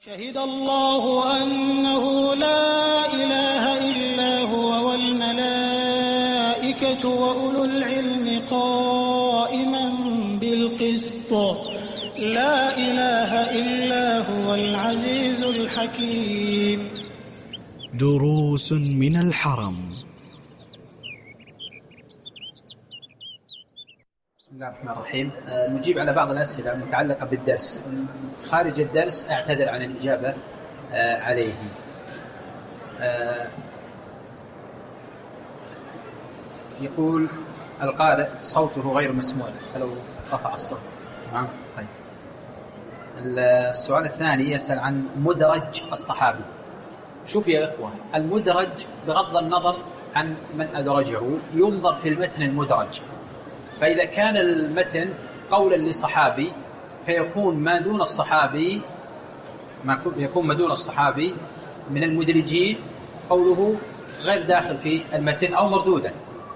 شهد الله أنه لا إله إلا هو والملائكة وأولو العلم قائما بالقسط لا إله إلا هو العزيز الحكيم. دروس من الحرم. بسم الله الرحمن الرحيم. نجيب على بعض الأسئلة المتعلقة بالدرس. خارج الدرس أعتذر عن الإجابة عليه. يقول القارئ صوته غير مسموع فلو رفع الصوت. تمام. طيب. السؤال الثاني يسأل عن مدرج الصحابي. شوف يا إخوة، المدرج بغض النظر عن من أدرجه ينظر في المتن المدرج. فإذا كان المتن قولا لصحابي فيكون ما دون الصحابي من المدرجين قوله غير داخل في المتن أو مردودا.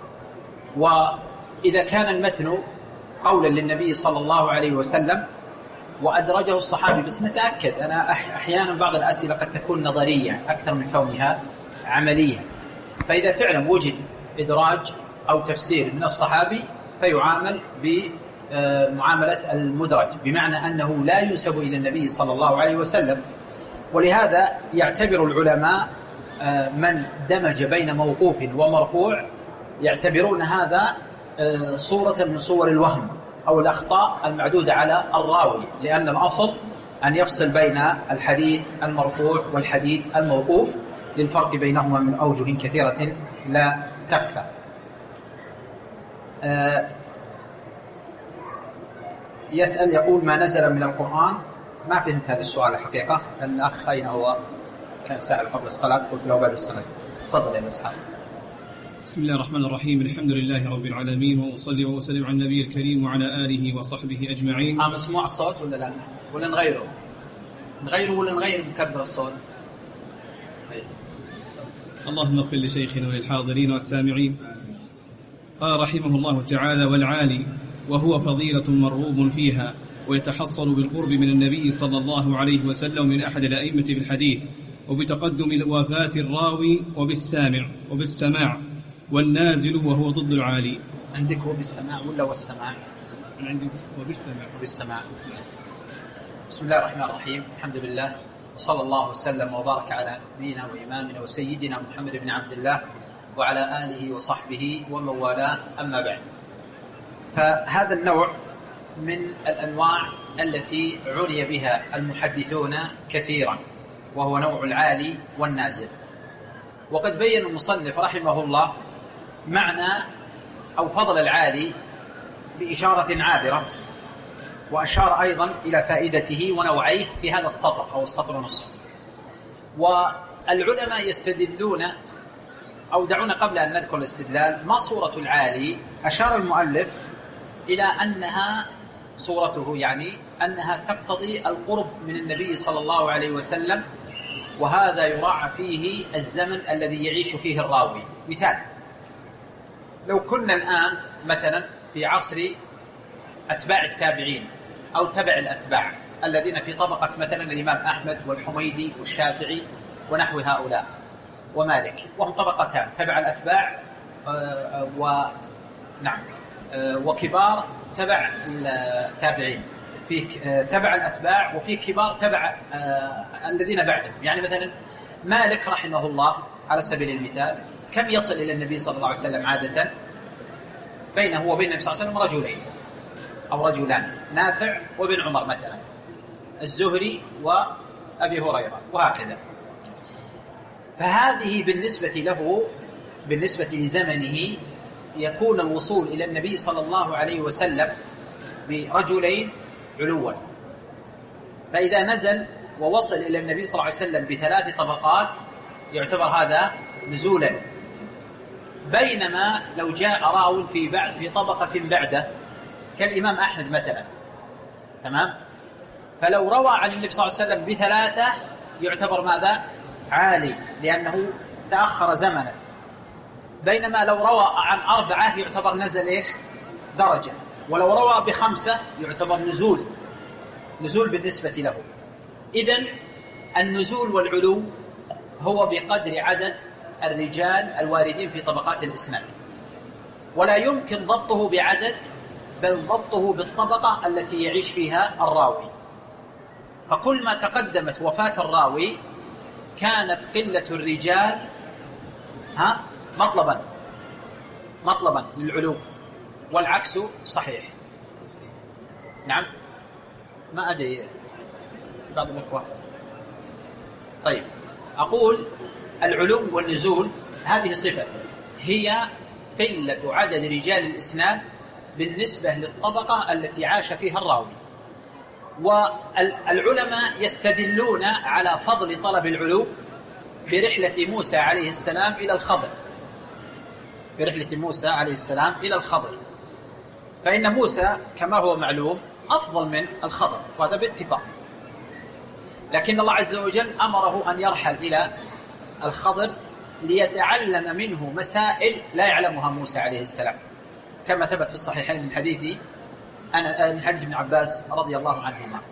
وإذا كان المتن قولا للنبي صلى الله عليه وسلم وأدرجه الصحابي، بس نتأكد، أنا أحيانا بعض الأسئلة قد تكون نظرية أكثر من كونها عملية، فإذا فعلا وجد إدراج أو تفسير من الصحابي فيعامل بمعاملة المدرج، بمعنى أنه لا ينسب إلى النبي صلى الله عليه وسلم. ولهذا يعتبر العلماء من دمج بين موقوف ومرفوع يعتبرون هذا صورة من صور الوهم أو الأخطاء المعدودة على الراوي، لأن الأصل أن يفصل بين الحديث المرفوع والحديث الموقوف للفرق بينهما من أوجه كثيرة لا تخفى. يسأل يقول ما نزل من القرآن. ما فهمت هذا السؤال الحقيقة. الأخ أين هو؟ كان سأل قبل الصلاة قلت له بعد الصلاة. تفضل يا مسحاب. بسم الله الرحمن الرحيم. الحمد لله رب العالمين، وأصلي وأسلم على النبي الكريم وعلى آله وصحبه أجمعين. مسموع الصوت ولا لا؟ ولا نغيره ولا نغير مكبر الصوت؟ اللهم اغفر لشيخنا وللحاضرين والسامعين. قال رحمه الله تعالى: والعالي وهو فضيلة مرغوب فيها، ويتحصل بالقرب من النبي صلى الله عليه وسلم من أحد الأئمة في الحديث، وبتقدم وفاة الراوي وبالسماع، والنازل وهو ضد العالي. عندك هو بالسماع ولا والسماع؟ أنا عندي وبالسماع. بسم الله الرحمن الرحيم. الحمد لله، وصلى الله وسلم وبارك على نبينا وإمامنا وسيدنا محمد بن عبد الله وعلى آله وصحبه ومن والاه، أما بعد. فهذا النوع من الأنواع التي عني بها المحدثون كثيرا، وهو نوع العالي والنازل. وقد بين المصنف رحمه الله معنى أو فضل العالي بإشارة عابرة، وأشار أيضا إلى فائدته ونوعيه في هذا السطر أو السطر ونصف. والعلماء يستدلون، أو دعونا قبل أن نذكر الاستدلال ما صورة العالي. أشار المؤلف إلى أنها صورته يعني أنها تقتضي القرب من النبي صلى الله عليه وسلم، وهذا يراعى فيه الزمن الذي يعيش فيه الراوي. مثال: لو كنا الآن مثلا في عصر أتباع التابعين أو تبع الأتباع الذين في طبقة مثلا الإمام أحمد والحميدي والشافعي ونحو هؤلاء ومالك، وهم طبقتان: تبع الأتباع وكبار تبع التابعين، في تبع الأتباع وفي كبار تبع الذين بعدهم. يعني مثلا مالك رحمه الله على سبيل المثال كم يصل إلى النبي صلى الله عليه وسلم عادة؟ بينه وبين النبي صلى الله عليه وسلم رجلين أو رجلان، نافع وابن عمر مثلا، الزهري وأبي هريرة، وهكذا. فهذه بالنسبة لزمنه يكون الوصول إلى النبي صلى الله عليه وسلم برجلين علوا. فإذا نزل ووصل إلى النبي صلى الله عليه وسلم بثلاث طبقات يعتبر هذا نزولا. بينما لو جاء راو في طبقة بعده كالإمام أحمد مثلا، تمام، فلو روى عن النبي صلى الله عليه وسلم بثلاثة يعتبر ماذا؟ عالي، لأنه تأخر زمنا. بينما لو روى عن 4 يعتبر نزل درجة، ولو روى ب5 يعتبر نزول بالنسبة له. إذن النزول والعلو هو بقدر عدد الرجال الواردين في طبقات الإسناد، ولا يمكن ضبطه بعدد، بل ضبطه بالطبقة التي يعيش فيها الراوي. فكل ما تقدمت وفاة الراوي كانت قلة الرجال مطلبا للعلو، والعكس صحيح. نعم، ما أدري بعض الأخوة. طيب، أقول العلو والنزول هذه صفة هي قلة عدد رجال الإسناد بالنسبة للطبقة التي عاش فيها الراوي. والعلماء يستدلون على فضل طلب العلو برحلة موسى عليه السلام إلى الخضر، برحلة موسى عليه السلام إلى الخضر، فإن موسى كما هو معلوم أفضل من الخضر، وهذا باتفاق. لكن الله عز وجل أمره أن يرحل إلى الخضر ليتعلم منه مسائل لا يعلمها موسى عليه السلام، كما ثبت في الصحيحين من حديث ابن عباس رضي الله عنهما.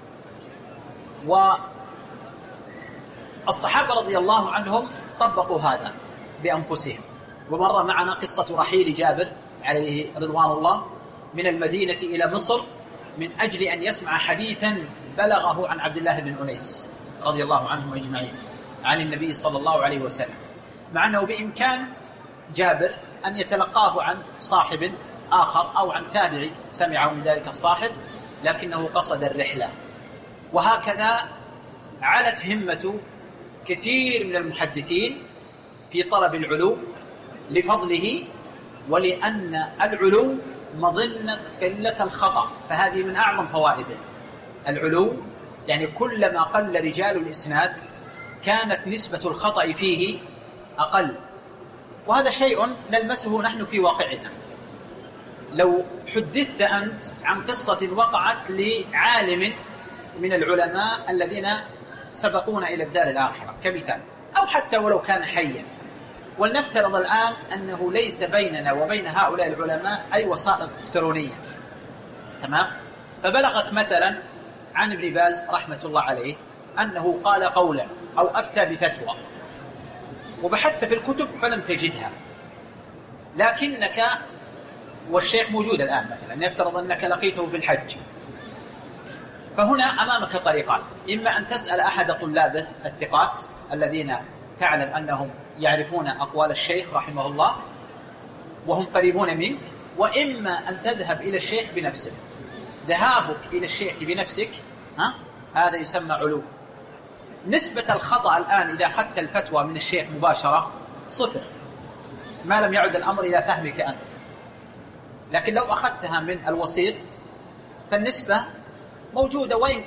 والصحابة رضي الله عنهم طبقوا هذا بأنفسهم. ومر معنا قصة رحيل جابر عليه رضوان الله من المدينة إلى مصر من أجل أن يسمع حديثا بلغه عن عبد الله بن أنيس رضي الله عنهم أجمعين عن النبي صلى الله عليه وسلم، مع أنه بإمكان جابر أن يتلقاه عن صاحب آخر أو عن تابعي سمعه من ذلك الصاحب، لكنه قصد الرحلة. وهكذا علت همة كثير من المحدثين في طلب العلو لفضله، ولأن العلو مظنة قلة الخطأ، فهذه من أعظم فوائده. العلو يعني كلما قل رجال الإسناد كانت نسبة الخطأ فيه أقل، وهذا شيء نلمسه نحن في واقعنا. لو حدثت أنت عن قصة وقعت لعالم من العلماء الذين سبقونا إلى الدار الآخرة كمثال، أو حتى ولو كان حيا، ولنفترض الآن أنه ليس بيننا وبين هؤلاء العلماء أي وسائط إلكترونية، تمام؟ فبلغت مثلا عن ابن باز رحمة الله عليه أنه قال قولا أو أفتى بفتوى، وبحثت في الكتب فلم تجدها، لكنك والشيخ موجود الآن مثلا، نفترض أنك لقيته في الحج، فهنا أمامك طريقان: إما أن تسأل أحد طلابه الثقات الذين تعلم أنهم يعرفون أقوال الشيخ رحمه الله وهم قريبون منك، وإما أن تذهب إلى الشيخ بنفسك. ذهابك إلى الشيخ بنفسك هذا يسمى علو. نسبة الخطأ الآن إذا أخذت الفتوى من الشيخ مباشرة 0، ما لم يعد الأمر إلى فهمك أنت. لكن لو أخذتها من الوسيط فالنسبة موجودة وإن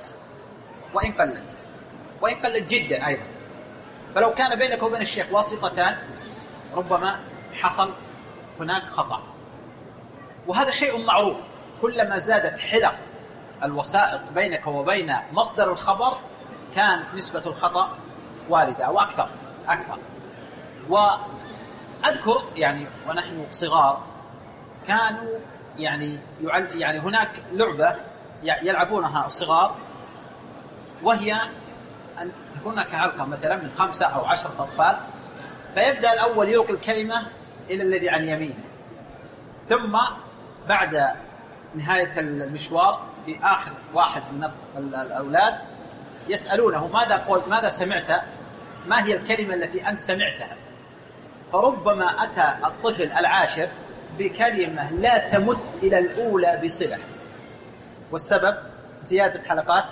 قلت جدا أيضا. فلو كان بينك وبين الشيخ واسطتان ربما حصل هناك خطأ، وهذا شيء معروف. كلما زادت حلق الوسائط بينك وبين مصدر الخبر كانت نسبة الخطأ واردة وأكثر. وأذكر يعني ونحن صغار كانوا يعني هناك لعبة يلعبونها الصغار، وهي أن تكون كحلقة مثلا من 5 أو 10 أطفال، فيبدأ الأول يلقي الكلمة إلى الذي عن يمينه، ثم بعد نهاية المشوار في آخر واحد من الأولاد يسألونه ماذا سمعت، ما هي الكلمة التي أنت سمعتها؟ فربما أتى الطفل العاشر بكلمة لا تمت إلى الأولى بصلة، والسبب زيادة حلقات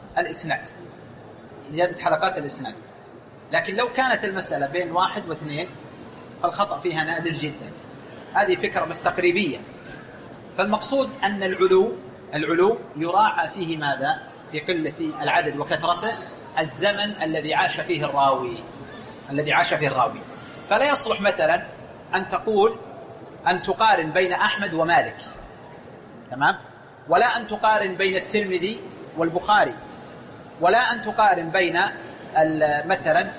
الإسناد. لكن لو كانت المسألة بين 1 و2 فالخطأ فيها نادر جدا. هذه فكرة بس تقريبية. فالمقصود أن العلو يراعى فيه ماذا؟ في قلة العدد وكثرته الزمن الذي عاش فيه الراوي. فلا يصلح مثلا أن تقارن بين أحمد ومالك، تمام؟ ولا أن تقارن بين الترمذي والبخاري، ولا أن تقارن بين مثلا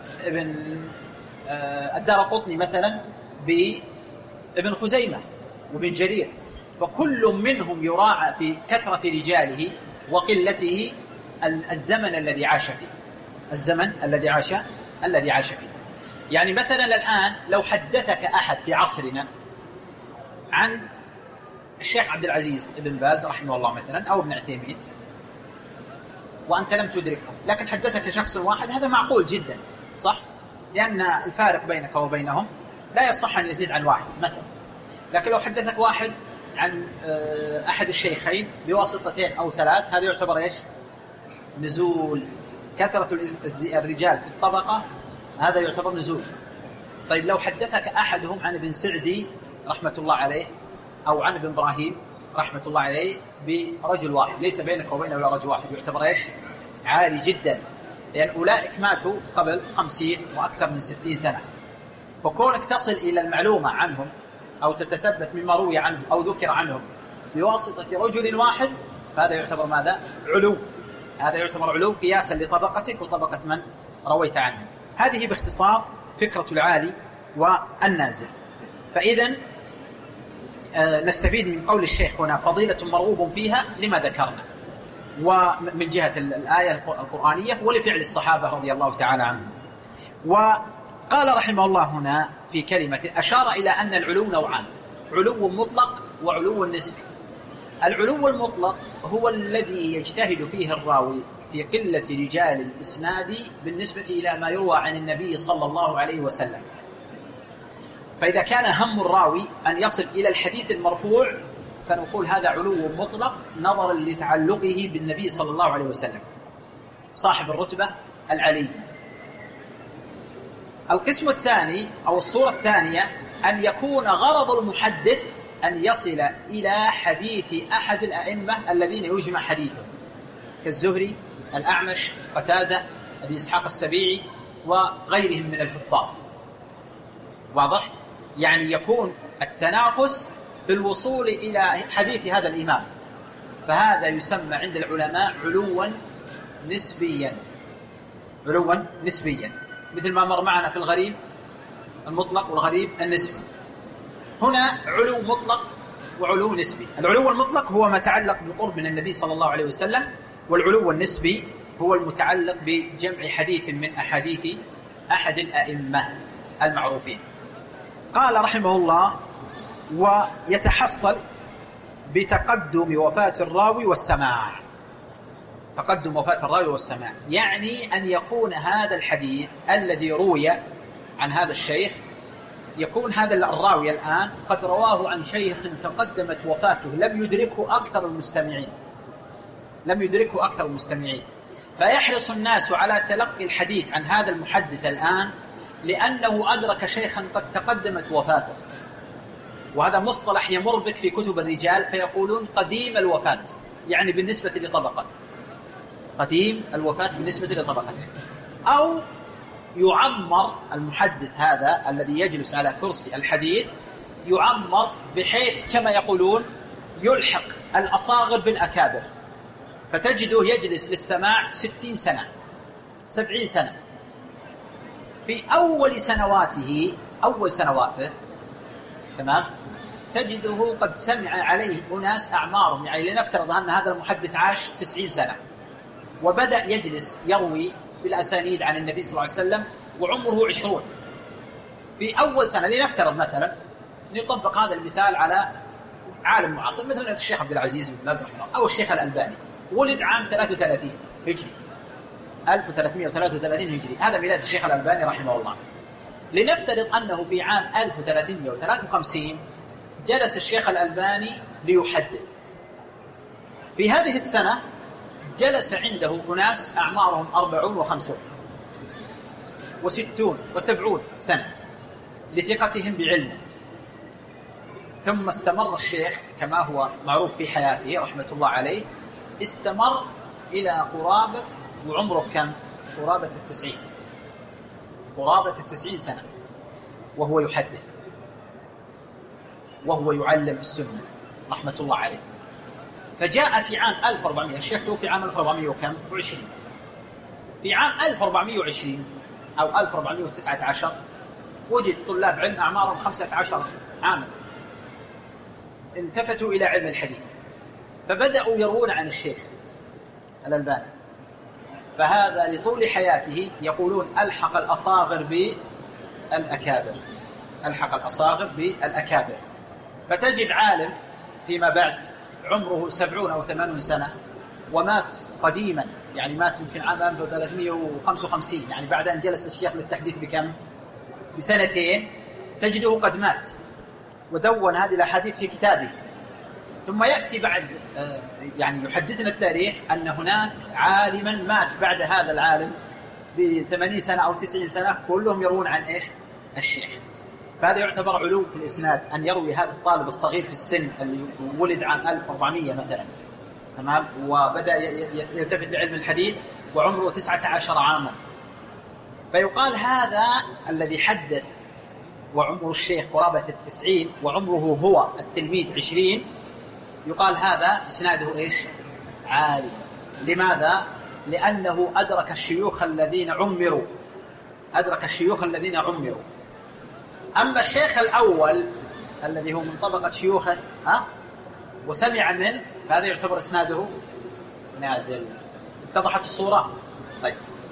الدارقطني مثلا بابن خزيمة وابن جرير، فكل منهم يراعى في كثرة رجاله وقلته الزمن الذي عاش فيه. الزمن الذي عاش فيه. يعني مثلا الآن لو حدثك أحد في عصرنا عن الشيخ عبد العزيز بن باز رحمه الله مثلا أو ابن عثيمين وأنت لم تدركه، لكن حدثك شخص واحد، هذا معقول جدا، صح؟ لأن الفارق بينك وبينهم لا يصح أن يزيد عن واحد مثلا. لكن لو حدثك واحد عن أحد الشيخين بواسطتين أو ثلاث، هذا يعتبر إيش؟ نزول. كثرة الرجال في الطبقة هذا يعتبر نزول. طيب لو حدثك أحدهم عن ابن سعدي رحمة الله عليه أو عن ابن إبراهيم رحمة الله عليه برجل واحد، ليس بينك وبينه ولا رجل واحد، يعتبر إيش؟ عالي جدا، لأن أولئك ماتوا قبل 50 وأكثر من 60 سنة. فكونك تصل إلى المعلومة عنهم أو تتثبت مما روي عنهم أو ذكر عنهم بواسطة رجل واحد، فهذا يعتبر ماذا؟ علو. هذا يعتبر علو قياسا لطبقتك وطبقة من رويت عنه. هذه باختصار فكرة العالي والنازل. فإذا نستفيد من قول الشيخ هنا فضيلة مرغوب فيها لما ذكرنا، ومن جهة الآية القرآنية ولفعل الصحابة رضي الله تعالى عنهم. وقال رحمه الله هنا في كلمة أشار إلى أن العلو نوعان: علو مطلق وعلو نسبي. العلو المطلق هو الذي يجتهد فيه الراوي في قلة رجال الإسناد بالنسبة إلى ما يروى عن النبي صلى الله عليه وسلم. فإذا كان هم الراوي أن يصل إلى الحديث المرفوع فنقول هذا علو مطلق نظرا لتعلقه بالنبي صلى الله عليه وسلم، صاحب الرتبة العلية. القسم الثاني أو الصورة الثانية أن يكون غرض المحدث أن يصل إلى حديث أحد الأئمة الذين يجمع حديثه، كالزهري، الأعمش، قتادة، أبي إسحاق السبيعي وغيرهم من الحفاظ. واضح؟ يعني يكون التنافس في الوصول إلى حديث هذا الإمام، فهذا يسمى عند العلماء علوا نسبيا. علوا نسبيا، مثل ما مر معنا في الغريب المطلق والغريب النسبي. هنا علو مطلق وعلو نسبي. العلو المطلق هو ما تعلق بالقرب من النبي صلى الله عليه وسلم، والعلو النسبي هو المتعلق بجمع حديث من أحاديث أحد الأئمة المعروفين. قال رحمه الله: ويتحصل بتقدم وفاة الراوي والسماع. تقدم وفاة الراوي والسماع يعني أن يكون هذا الحديث الذي روي عن هذا الشيخ، يكون هذا الراوي الآن قد رواه عن شيخ تقدمت وفاته لم يدركه أكثر المستمعين، فيحرص الناس على تلقي الحديث عن هذا المحدث الآن لأنه أدرك شيخا قد تقدمت وفاته. وهذا مصطلح يمر بك في كتب الرجال فيقولون قديم الوفاة، يعني بالنسبة لطبقته، قديم الوفاة بالنسبة لطبقته. أو يعمر المحدث هذا الذي يجلس على كرسي الحديث، يعمر بحيث كما يقولون يلحق الأصاغر بالأكابر، فتجده يجلس للسماع 60 سنة 70 سنة. في أول سنواته تمام تجده قد سمع عليه أناس أعمارهم، يعني لنفترض أن هذا المحدث عاش 90 سنة وبدأ يجلس يروي بالأسانيد عن النبي صلى الله عليه وسلم وعمره 20. في أول سنة لنفترض مثلا نطبق هذا المثال على عالم معاصر مثل الشيخ عبد العزيز بن باز أو الشيخ الألباني، ولد عام 33 هجري، 1333 هجري، هذا ميلاد الشيخ الألباني رحمه الله. لنفترض أنه في عام 1353 جلس الشيخ الألباني ليحدث. في هذه السنة جلس عنده أناس أعمارهم 40 و50 و60 و70 سنة لثقتهم بعلمه، ثم استمر الشيخ كما هو معروف في حياته رحمة الله عليه، استمر إلى قرابة، وعمره كم؟ قرابة 90 سنة وهو يحدث وهو يعلم السنة رحمة الله عليه. فجاء في عام 1400، الشيخ توفي عام 1420، في عام 1420 أو 1419 وجد طلاب علم أعمارهم 15 عاما التفتوا إلى علم الحديث، فبدأوا يروون عن الشيخ الألباني فهذا لطول حياته يقولون ألحق الأصاغر بالأكابر، ألحق الأصاغر بالأكابر. فتجد عالم فيما بعد عمره 70 أو 80 سنة ومات قديما، يعني مات يمكن عام 1355، يعني بعد أن جلس الشيخ للتحديث بكم؟ بسنتين، تجده قد مات ودون هذه الأحاديث في كتابه. ثم يأتي بعد يعني يحدثنا التاريخ أن هناك عالما مات بعد هذا العالم ب80 سنة أو 90 سنة، كلهم يروون عن إيش؟ الشيخ. فهذا يعتبر علو في الإسناد، أن يروي هذا الطالب الصغير في السن اللي ولد عام 1400 مثلا، تمام، وبدأ يلتفت لعلم الحديث وعمره 19 عاما، فيقال هذا الذي حدث وعمره الشيخ قرابة 90 وعمره هو التلميذ 20، يقال هذا إسناده إيش؟ عالي. لماذا؟ لأنه أدرك الشيوخ الذين عمروا، أدرك الشيوخ الذين عمروا. أما الشيخ الأول الذي هو من طبقة شيوخه وسمع منه، فهذا يعتبر إسناده نازل. اتضحت الصورة؟ طيب،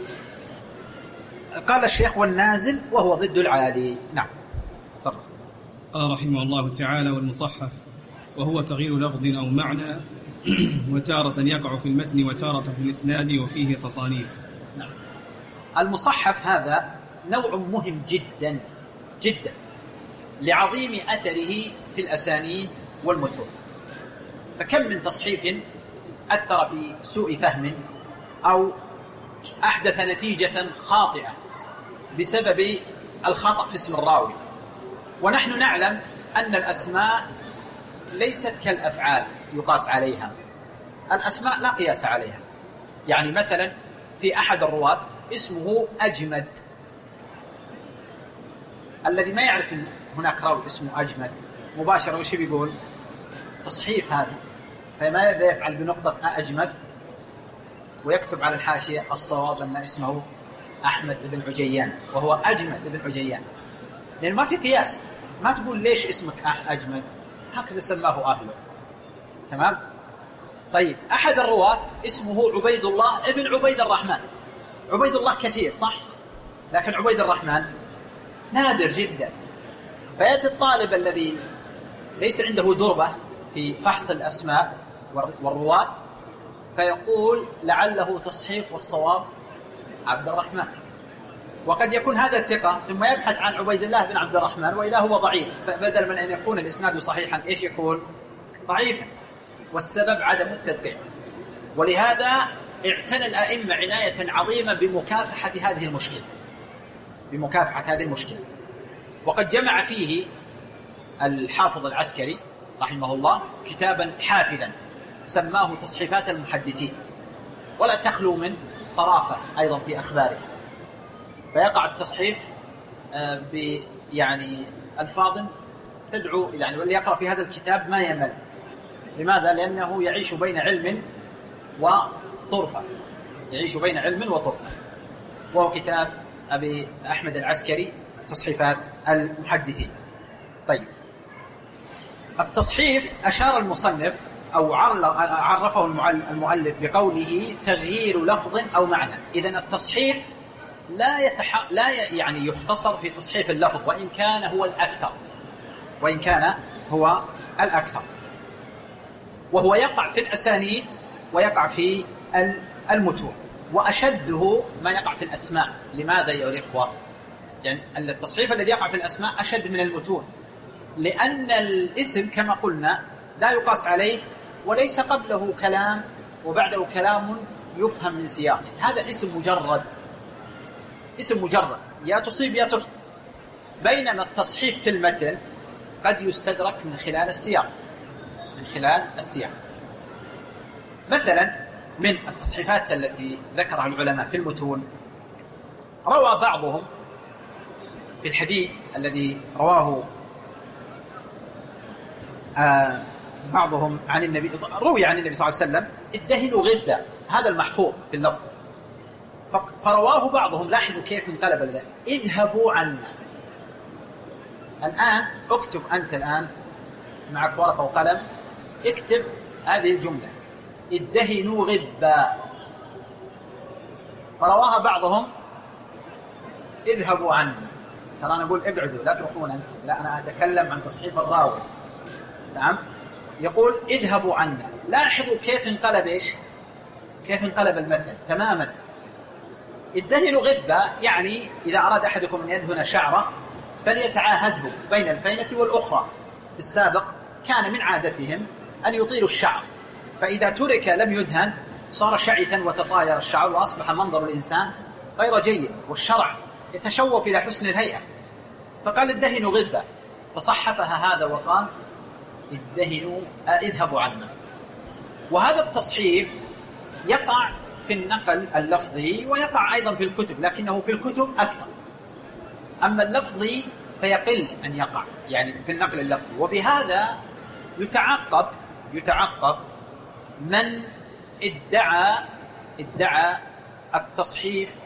قال الشيخ والنازل وهو ضد العالي. نعم. قال رحمه الله تعالى: والمصحف وهو تغيير لفظ أو معنى، وتارة يقع في المتن وتارة في الإسناد وفيه تصانيف. نعم. المصحف هذا نوع مهم جدا جدا لعظيم أثره في الأسانيد والمتون. فكم من تصحيف أثر بسوء فهم أو أحدث نتيجة خاطئة بسبب الخطأ في اسم الراوي. ونحن نعلم أن الأسماء ليست كالأفعال يقاس عليها، الأسماء لا قياس عليها. يعني مثلا في أحد الرواة اسمه أجمد، الذي ما يعرف إن هناك راوي اسمه أجمد مباشرة وش بيقول؟ تصحيف هذا. فماذا يفعل بنقطة أجمد؟ ويكتب على الحاشية الصواب أن اسمه أحمد بن عجيان وهو أجمد بن عجيان، لأن ما في قياس. ما تقول ليش اسمك أجمد، هكذا سماه أهله، تمام؟ طيب، أحد الرواة اسمه عبيد الله ابن عبيد الرحمن. عبيد الله كثير صح، لكن عبيد الرحمن نادر جدا. فيأتي الطالب الذي ليس عنده دربة في فحص الأسماء والرواة فيقول لعله تصحيف والصواب عبد الرحمن، وقد يكون هذا ثقة ثم يبحث عن عبيد الله بن عبد الرحمن وإذا هو ضعيف، فبدل من أن يكون الإسناد صحيحا إيش يكون؟ ضعيفا، والسبب عدم التدقيق. ولهذا اعتنى الأئمة عناية عظيمة بمكافحة هذه المشكلة، بمكافحة هذه المشكلة. وقد جمع فيه الحافظ العسكري رحمه الله كتابا حافلا سماه تصحيفات المحدثين، ولا تخلو من طرافة أيضا في أخباره. فيقع التصحيف يعني ألفاظ تدعو، يعني واللي يقرأ في هذا الكتاب ما يمل. لماذا؟ لأنه يعيش بين علم وطرفة، يعيش بين علم وطرفة، وهو كتاب أبي أحمد العسكري تصحيفات المحدثين. طيب، التصحيف أشار المصنف أو عرفه المؤلف بقوله تغيير لفظ أو معنى. إذن التصحيف لا يعني يختصر في تصحيف اللفظ، وإن كان هو الأكثر، وإن كان هو الأكثر، وهو يقع في الأسانيد ويقع في المتون، وأشده ما يقع في الأسماء. لماذا يا الإخوة؟ يعني التصحيف الذي يقع في الأسماء أشد من المتون، لأن الاسم كما قلنا لا يقاس عليه، وليس قبله كلام وبعده كلام يفهم من سياقه. هذا اسم مجرد، اسم مجرد، يا تصيب يا تخطئ. بينما التصحيف في المتن قد يستدرك من خلال السياق، من خلال السياق. مثلا من التصحيفات التي ذكرها العلماء في المتون، روى بعضهم في الحديث الذي رواه بعضهم عن النبي، روي عن النبي صلى الله عليه وسلم ادهنوا غبة، هذا المحفوظ في اللفظ. فرواه بعضهم، لاحظوا كيف انقلب ذلك، اذهبوا عنا. الآن اكتب أنت الآن معك ورقة وقلم، اكتب هذه الجملة ادهنوا غبة. فرواها بعضهم اذهبوا عني. ترى أنا أقول اقعدوا لا تروحون أنتم، لا أنا أتكلم عن تصحيف الراوي. نعم، يقول اذهبوا عنا. لاحظوا كيف انقلب إيش؟ كيف انقلب المتن تماما. الدهن غبة، يعني إذا أراد أحدكم أن يدهن شعره فليتعاهده بين الفينة والأخرى. في السابق كان من عادتهم أن يطيلوا الشعر، فإذا ترك لم يدهن صار شعثا وتطاير الشعر وأصبح منظر الإنسان غير جيد، والشرع يتشوف إلى حسن الهيئة. فقال الدهن غبة، فصحفها هذا وقال الدهن اذهبوا عنا. وهذا التصحيف يقع في النقل اللفظي ويقع أيضا في الكتب، لكنه في الكتب أكثر. أما اللفظي فيقل أن يقع يعني في النقل اللفظي. وبهذا يتعقب من ادعى التصحيف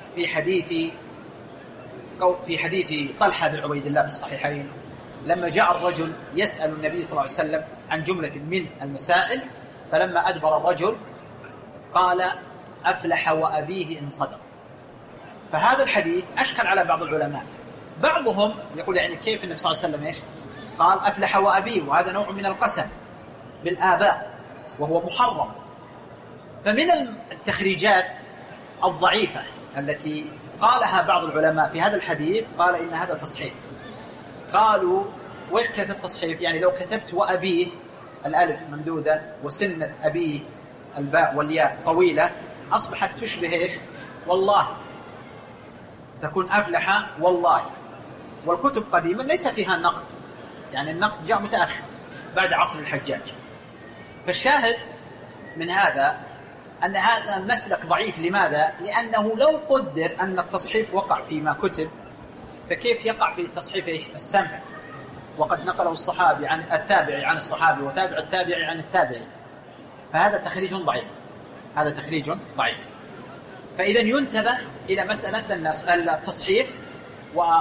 في حديث طلحة بن عبيد الله في الصحيحين، لما جاء الرجل يسأل النبي صلى الله عليه وسلم عن جملة من المسائل، فلما أدبر الرجل قال أفلح وأبيه إن صدق. فهذا الحديث أشكل على بعض العلماء. بعضهم يقول يعني كيف النبي صلى الله عليه وسلم إيش قال أفلح وأبيه، وهذا نوع من القسم بالآباء وهو محرم. فمن التخريجات الضعيفة التي قالها بعض العلماء في هذا الحديث، قال إن هذا تصحيف. قالوا وإيش كيف التصحيف؟ يعني لو كتبت وأبيه الألف ممدودة وسنة أبيه الباء والياء طويلة أصبحت تشبه إيش؟ والله، تكون أفلح والله. والكتب قديما ليس فيها نقد، يعني النقد جاء متأخر بعد عصر الحجاج. فالشاهد من هذا أن هذا مسلك ضعيف. لماذا؟ لأنه لو قدر أن التصحيف وقع فيما كتب، فكيف يقع في التصحيف إيش؟ السمع، وقد نقله الصحابي عن التابعي عن الصحابي وتابع التابعي عن التابعي. فهذا تخريج ضعيف، هذا تخريج ضعيف. فإذا ينتبه إلى مسألة التصحيف وسبب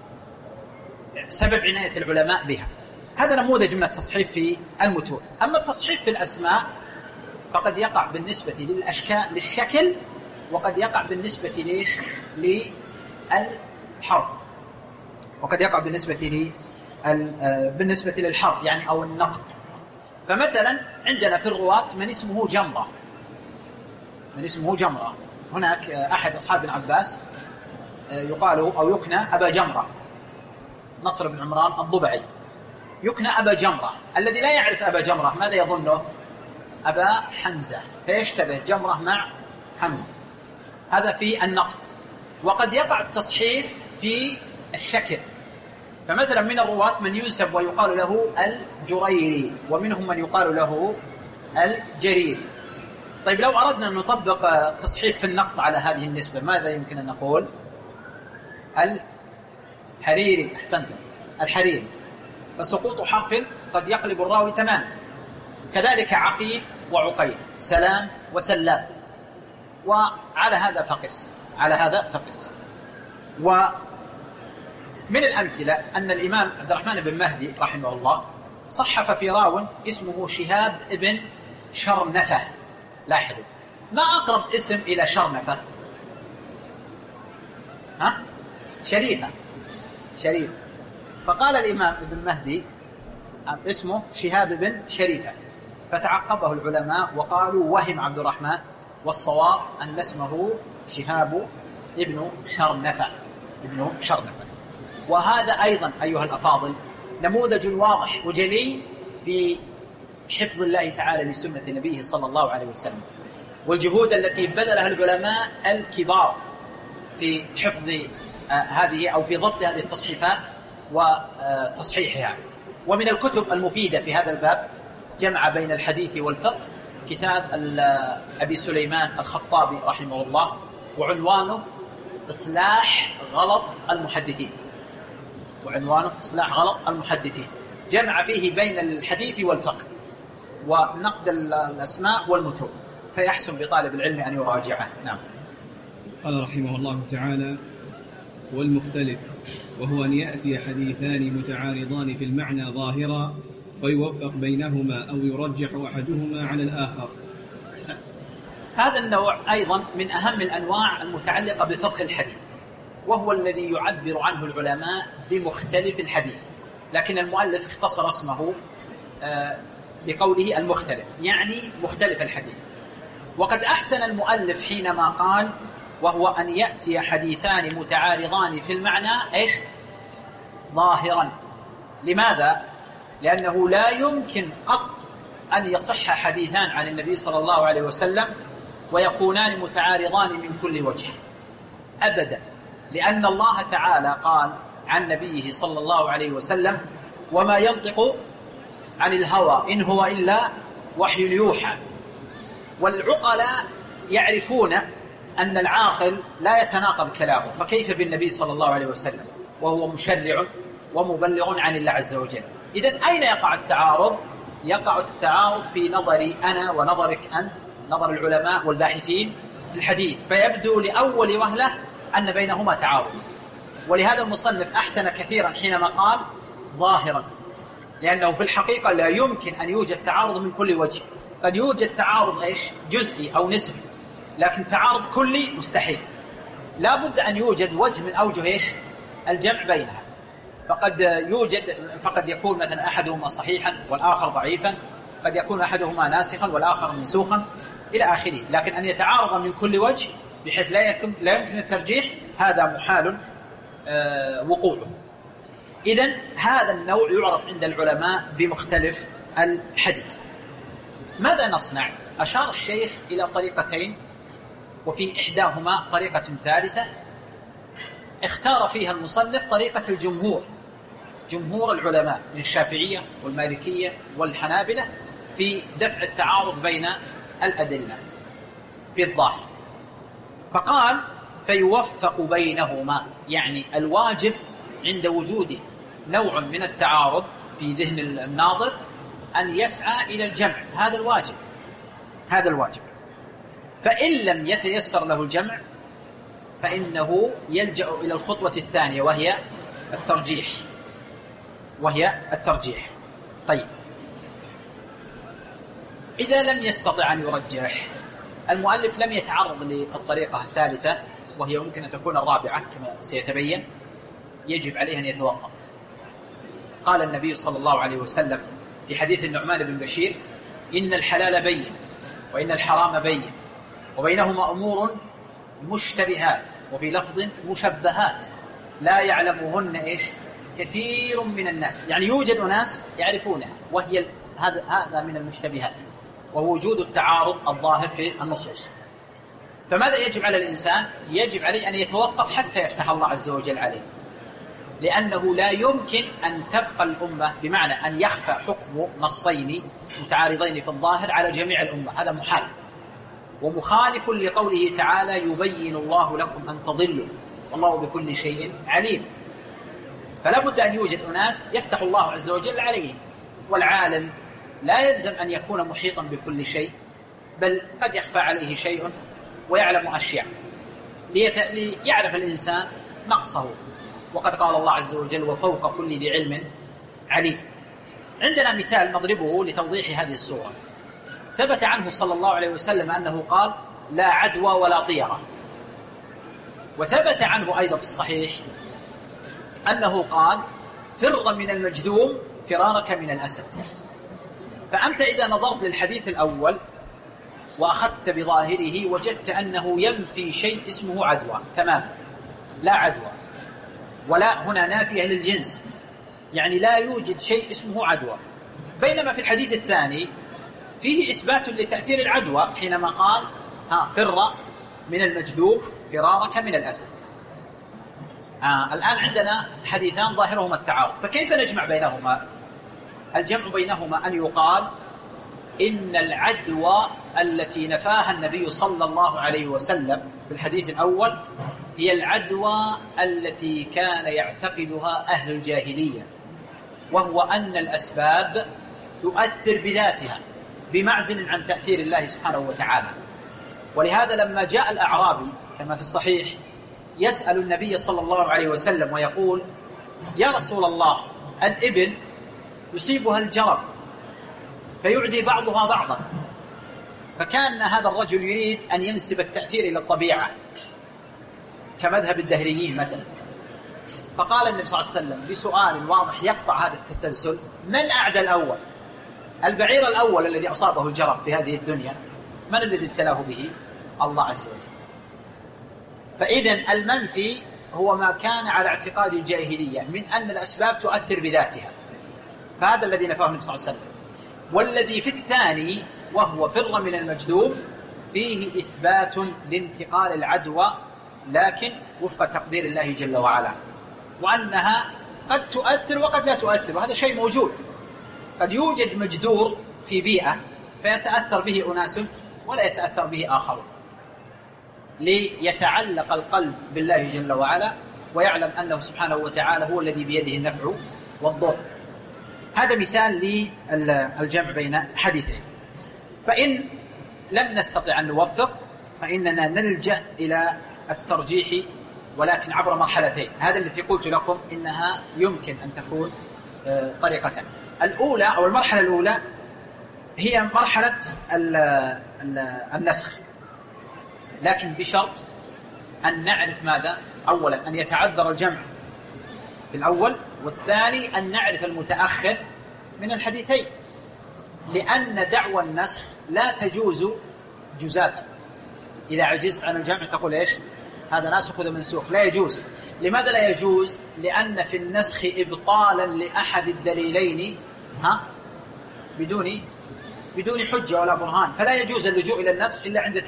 عناية العلماء بها. هذا نموذج من التصحيف في المتون. أما التصحيف في الأسماء فقد يقع بالنسبة للأشكال للشكل، وقد يقع بالنسبة ليش؟ للحرف، وقد يقع بالنسبة للحرف يعني أو النقد. فمثلا عندنا في الرواة من اسمه جمرة، هناك أحد أصحاب ابن عباس يقال أو يكنى أبا جمرة، نصر بن عمران الضبعي، يكنى أبا جمرة. الذي لا يعرف أبا جمرة ماذا يظنه؟ أبا حمزة، فيشتبه جمرة مع حمزة. هذا في النقد. وقد يقع التصحيف في الشكل. فمثلا من الرواة من ينسب ويقال له الجريري، ومنهم من يقال له الجريري. طيب لو أردنا أن نطبق التصحيف في النقد على هذه النسبة ماذا يمكن أن نقول؟ الحريري، أحسنتم، الحريري. فسقوط حرف قد يقلب الراوي تماما. كذلك عقيل وعقيل، سلام وسلام. وعلى هذا فقس. ومن الأمثلة أن الإمام عبد الرحمن بن مهدي رحمه الله صحف في راو اسمه شهاب ابن شرنفة. لاحظوا، ما أقرب اسم إلى شرنفة؟ شريفة. فقال الإمام ابن مهدي اسمه شهاب بن شريفة، فتعقبه العلماء وقالوا وهم عبد الرحمن، والصواب أن اسمه شهاب ابن شرنفة. وهذا أيضا أيها الأفاضل نموذج واضح وجلي في حفظ الله تعالى لسنة نبيه صلى الله عليه وسلم، والجهود التي بذلها العلماء الكبار في حفظ هذه أو في ضبط هذه التصحيفات وتصحيحها. ومن الكتب المفيدة في هذا الباب جمع بين الحديث والفقه كتاب أبي سليمان الخطابي رحمه الله، وعنوانه إصلاح غلط المحدثين. جمع فيه بين الحديث والفقه ونقد الأسماء والمتون، فيحسن بطالب العلم أن يراجعه. نعم. قال رحمه الله تعالى: والمختلف وهو أن يأتي حديثان متعارضان في المعنى ظاهرا فيوفق بينهما أو يرجح أحدهما على الآخر. هذا النوع أيضا من أهم الأنواع المتعلقة بفقه الحديث، وهو الذي يعبر عنه العلماء بمختلف الحديث، لكن المؤلف اختصر اسمه بقوله المختلف، يعني مختلف الحديث. وقد أحسن المؤلف حينما قال وهو أن يأتي حديثان متعارضان في المعنى إيش؟ ظاهرا. لماذا؟ لأنه لا يمكن قط أن يصح حديثان عن النبي صلى الله عليه وسلم ويكونان متعارضان من كل وجه أبدا، لأن الله تعالى قال عن نبيه صلى الله عليه وسلم وما ينطق عن الهوى إن هو إلا وحي يوحى. والعقلاء يعرفون أن العاقل لا يتناقض كلامه، فكيف بالنبي صلى الله عليه وسلم وهو مشرع ومبلغ عن الله عز وجل؟ إذن أين يقع التعارض؟ يقع التعارض في نظري أنا ونظرك أنت، نظر العلماء والباحثين في الحديث، فيبدو لأول وهلة أن بينهما تعارض. ولهذا المصنف أحسن كثيرا حينما قال ظاهرا، لأنه في الحقيقة لا يمكن أن يوجد تعارض من كل وجه. قد يوجد تعارض إيش؟ جزئي أو نسبي، لكن تعارض كلي مستحيل. لا بد أن يوجد وجه من أوجه إيش؟ الجمع بينها. فقد يكون مثلا أحدهما صحيحا والآخر ضعيفا، قد يكون أحدهما ناسخا والآخر منسوخا إلى آخره، لكن أن يتعارض من كل وجه بحيث لا يمكن الترجيح، هذا محال وقوعه. إذن هذا النوع يعرف عند العلماء بمختلف الحديث. ماذا نصنع؟ أشار الشيخ إلى طريقتين، وفي إحداهما طريقة ثالثة اختار فيها المصنف طريقة الجمهور، جمهور العلماء من الشافعية والمالكية والحنابلة في دفع التعارض بين الأدلة في الظاهر. فقال فيوفق بينهما، يعني الواجب عند وجود نوع من التعارض في ذهن الناظر أن يسعى إلى الجمع، هذا الواجب. فإن لم يتيسر له الجمع فإنه يلجأ إلى الخطوة الثانية وهي الترجيح. طيب، إذا لم يستطع أن يرجح، المؤلف لم يتعرض للطريقة الثالثة وهي يمكن أن تكون الرابعة كما سيتبين، يجب عليه أن يتوقف. قال النبي صلى الله عليه وسلم في حديث النعمان بن بشير إن الحلال بين وإن الحرام بين وبينهما أمور مشتبهات، وفي لفظ مشبهات لا يعلمهن إيش؟ كثير من الناس، يعني يوجد ناس يعرفونها، وهي هذا من المشتبهات، ووجود التعارض الظاهر في النصوص. فماذا يجب على الإنسان؟ يجب عليه أن يتوقف حتى يفتح الله عز وجل عليه، لأنه لا يمكن أن تبقى الأمة، بمعنى أن يخفى حكم نصين متعارضين في الظاهر على جميع الأمة، هذا محال ومخالف لقوله تعالى يبين الله لكم أن تضلوا والله بكل شيء عليم. فلا بد أن يوجد أناس يفتح الله عز وجل عليه، والعالم لا يلزم أن يكون محيطا بكل شيء، بل قد يخفى عليه شيء ويعلم أشياء، ليعرف الإنسان نقصه. وقد قال الله عز وجل وفوق كل ذي علم عليم. عندنا مثال نضربه لتوضيح هذه الصورة. ثبت عنه صلى الله عليه وسلم أنه قال لا عدوى ولا طيرة، وثبت عنه أيضا في الصحيح أنه قال فر من المجذوم فرارك من الأسد. فأنت إذا نظرت للحديث الأول وأخذت بظاهره وجدت أنه ينفي شيء اسمه عدوى تماما، لا عدوى، ولا هنا نافية للجنس، يعني لا يوجد شيء اسمه عدوى. بينما في الحديث الثاني فيه إثبات لتأثير العدوى حينما قال فر من المجذوم فرارك من الأسد. الآن عندنا حديثان ظاهرهما التعارض، فكيف نجمع بينهما؟ الجمع بينهما أن يقال إن العدوى التي نفاها النبي صلى الله عليه وسلم في الحديث الأول هي العدوى التي كان يعتقدها أهل الجاهلية، وهو أن الأسباب تؤثر بذاتها بمعزل عن تأثير الله سبحانه وتعالى. ولهذا لما جاء الأعرابي كما في الصحيح يسأل النبي صلى الله عليه وسلم ويقول يا رسول الله الإبل يصيبها الجرب فيعدي بعضها بعضا، فكان هذا الرجل يريد أن ينسب التأثير إلى الطبيعة كمذهب الدهريين مثلا. فقال النبي صلى الله عليه وسلم بسؤال واضح يقطع هذا التسلسل: من أعدى الأول؟ البعير الأول الذي أصابه الجرب في هذه الدنيا من الذي ابتلاه به؟ الله عز وجل. فإذن المنفي هو ما كان على اعتقاد الجاهلية من أن الأسباب تؤثر بذاتها، فهذا الذي نفاه النبي صلى الله عليه وسلم. والذي في الثاني وهو فر من المجذوب فيه إثبات لانتقال العدوى، لكن وفق تقدير الله جل وعلا، وأنها قد تؤثر وقد لا تؤثر، وهذا شيء موجود. قد يوجد مجذور في بيئة فيتأثر به أناس ولا يتأثر به آخرون، ليتعلق القلب بالله جل وعلا ويعلم أنه سبحانه وتعالى هو الذي بيده النفع والضر. هذا مثال للجمع بين حديثين. فإن لم نستطع أن نوفق فإننا نلجأ إلى الترجيح، ولكن عبر مرحلتين. هذا التي قلت لكم إنها يمكن أن تكون طريقة. الأولى أو المرحلة الأولى هي مرحلة النسخ، لكن بشرط أن نعرف ماذا؟ أولا أن يتعذر الجمع في الأول، والثاني أن نعرف المتأخر من الحديثين، لأن دعوى النسخ لا تجوز جزافا. إذا عجزت عن الجمع تقول إيش؟ هذا ناسخ وهذا منسوخ، لا يجوز. لماذا لا يجوز؟ لأن في النسخ إبطالا لأحد الدليلين بدون حجة ولا برهان، فلا يجوز اللجوء إلى النسخ إلا عند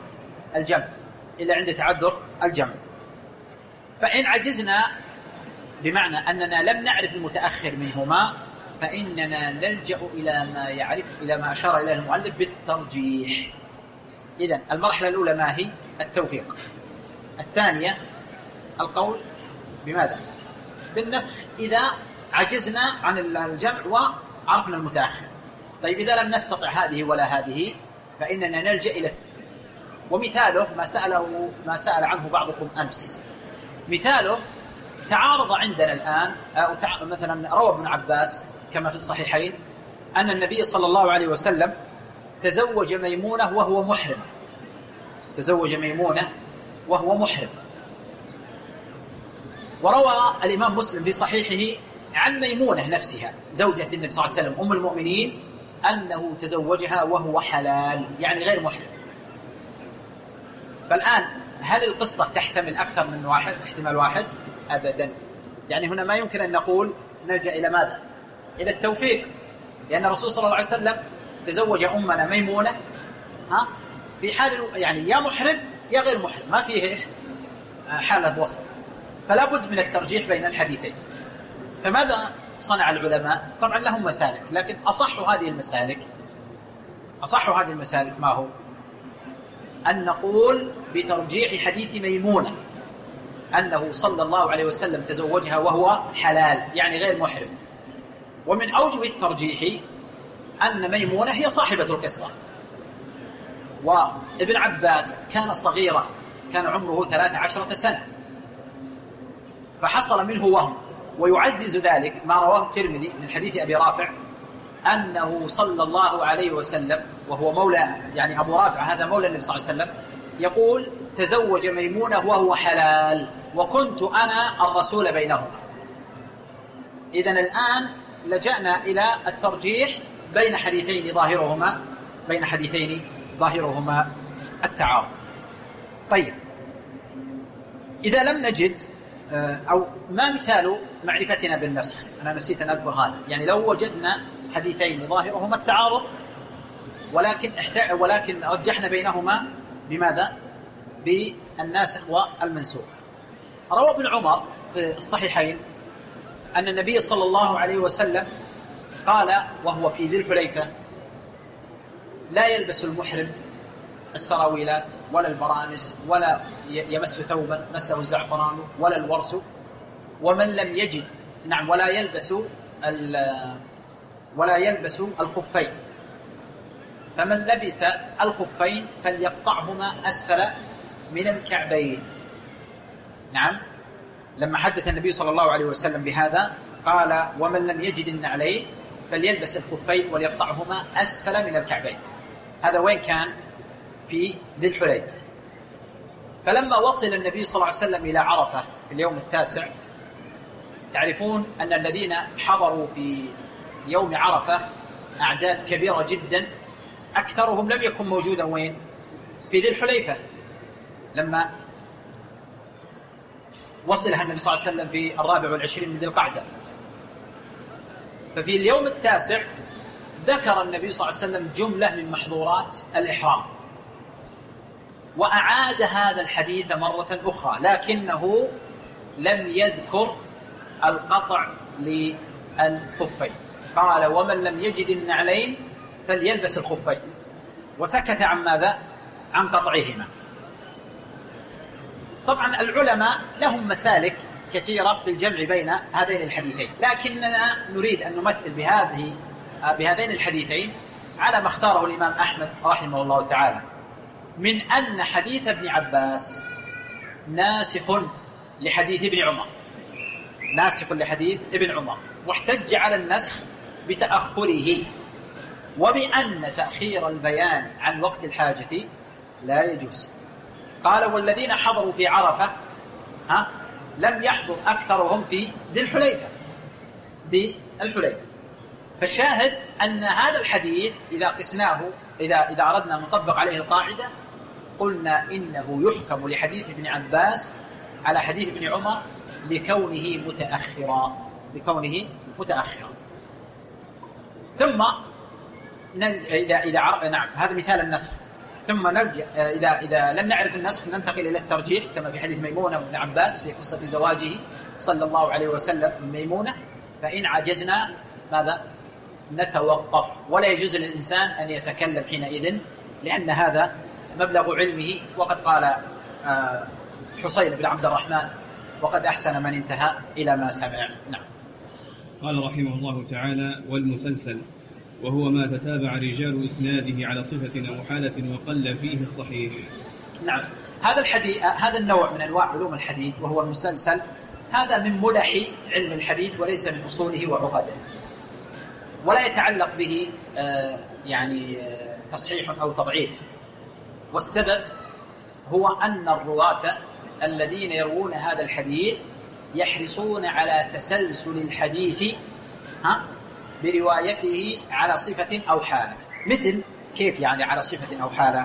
تعذر الجمع. فإن عجزنا بمعنى أننا لم نعرف المتأخر منهما فإننا نلجأ إلى ما أشار إليه المؤلف بالترجيح. إذن المرحلة الأولى ما هي؟ التوفيق. الثانية القول بماذا؟ بالنسخ إذا عجزنا عن الجمع وعرفنا المتأخر. طيب إذا لم نستطع هذه ولا هذه فإننا نلجأ إلى، ومثاله ما سأل عنه بعضكم أمس. مثاله تعارض عندنا الآن، أو مثلا روى ابن عباس كما في الصحيحين أن النبي صلى الله عليه وسلم تزوج ميمونة وهو محرم. وروى الإمام مسلم في صحيحه عن ميمونة نفسها زوجة النبي صلى الله عليه وسلم أم المؤمنين أنه تزوجها وهو حلال، يعني غير محرم. فالآن هل القصة تحتمل أكثر من واحد؟ احتمال واحد؟ أبدا. يعني هنا ما يمكن أن نقول نلجأ إلى ماذا؟ إلى التوفيق، لأن الرسول صلى الله عليه وسلم تزوج أمنا ميمونة في حال يعني يا محرم يا غير محرم، ما فيه إيش؟ حالة وسط. فلا بد من الترجيح بين الحديثين. فماذا صنع العلماء؟ طبعا لهم مسالك، لكن أصح هذه المسالك ما هو؟ أن نقول بترجيح حديث ميمونة أنه صلى الله عليه وسلم تزوجها وهو حلال، يعني غير محرم. ومن أوجه الترجيح أن ميمونة هي صاحبة القصة، وابن عباس كان صغيرا، كان عمره 13 سنة، فحصل منه وهم. ويعزز ذلك ما رواه الترمذي من حديث أبي رافع أنه صلى الله عليه وسلم وهو مولى، يعني أبو رافع هذا مولى النبي صلى الله عليه وسلم، يقول تزوج ميمونة وهو حلال وكنت أنا الرسول بينهما. إذن الآن لجأنا إلى الترجيح بين حديثين ظاهرهما التعارض. طيب إذا لم نجد، أو ما مثال معرفتنا بالنسخ؟ أنا نسيت أن أذكر هذا. يعني لو وجدنا حديثين ظاهرهما التعارض ولكن رجحنا بينهما بماذا؟ بالناسخ والمنسوخ. روى ابن عمر في الصحيحين أن النبي صلى الله عليه وسلم قال وهو في ذي الحليفة: لا يلبس المحرم السراويلات ولا البرانس ولا يمس ثوبا مسه الزعفران ولا الورس، ومن لم يجد ولا يلبس الخفين، فمن لبس الخفين فليقطعهما أسفل من الكعبين. نعم، لما حدث النبي صلى الله عليه وسلم بهذا قال: ومن لم يجد النعلين فليلبس الخفين وليقطعهما أسفل من الكعبين. هذا وين كان؟ في ذي الحليفة. فلما وصل النبي صلى الله عليه وسلم إلى عرفة في اليوم التاسع، تعرفون أن الذين حضروا في يوم عرفة أعداد كبيرة جدا، أكثرهم لم يكن موجودا وين؟ في ذي الحليفة لما وصلها النبي صلى الله عليه وسلم في 24 من ذي القعدة. ففي اليوم التاسع ذكر النبي صلى الله عليه وسلم جملة من محظورات الإحرام، وأعاد هذا الحديث مرة أخرى، لكنه لم يذكر القطع للخفين. قال: ومن لم يجد النعلين فليلبس الخفين، وسكت عن ماذا؟ عن قطعهما. طبعا العلماء لهم مسالك كثيرة في الجمع بين هذين الحديثين، لكننا نريد أن نمثل بهذين الحديثين على ما اختاره الإمام أحمد رحمه الله تعالى، من أن حديث ابن عباس ناسخ لحديث ابن عمر، ناسخ لحديث ابن عمر، واحتج على النسخ بتأخره، وبأن تأخير البيان عن وقت الحاجة لا يجوز. قال: والذين حضروا في عرفة لم يحضر أكثرهم في ذي الحليفة. فالشاهد أن هذا الحديث إذا قسناه، إذا أردنا أن نطبق عليه القاعدة، قلنا إنه يحكم لحديث ابن عباس على حديث ابن عمر لكونه متأخرا. ثم نعم، هذا مثال النسخ. ثم نرجع إذا لم نعرف النسخ ننتقل إلى الترجيح، كما في حديث ميمونة وابن عباس في قصة زواجه صلى الله عليه وسلم من ميمونة. فإن عجزنا ماذا؟ نتوقف، ولا يجوز للإنسان أن يتكلم حينئذ، لأن هذا مبلغ علمه. وقد قال حسين بن عبد الرحمن: وقد أحسن من انتهى إلى ما سمع. نعم. قال رحمه الله تعالى: والمسلسل وهو ما تتابع رجال إسناده على صفة أو حالة وقل فيه الصحيح. نعم، هذا النوع من أنواع علوم الحديث وهو المسلسل، هذا من ملح علم الحديث وليس من أصوله وعقده، ولا يتعلق به تصحيح أو تضعيف. والسبب هو أن الرواة الذين يروون هذا الحديث يحرصون على تسلسل الحديث بروايته على صفة أو حالة. مثل كيف على صفة أو حالة؟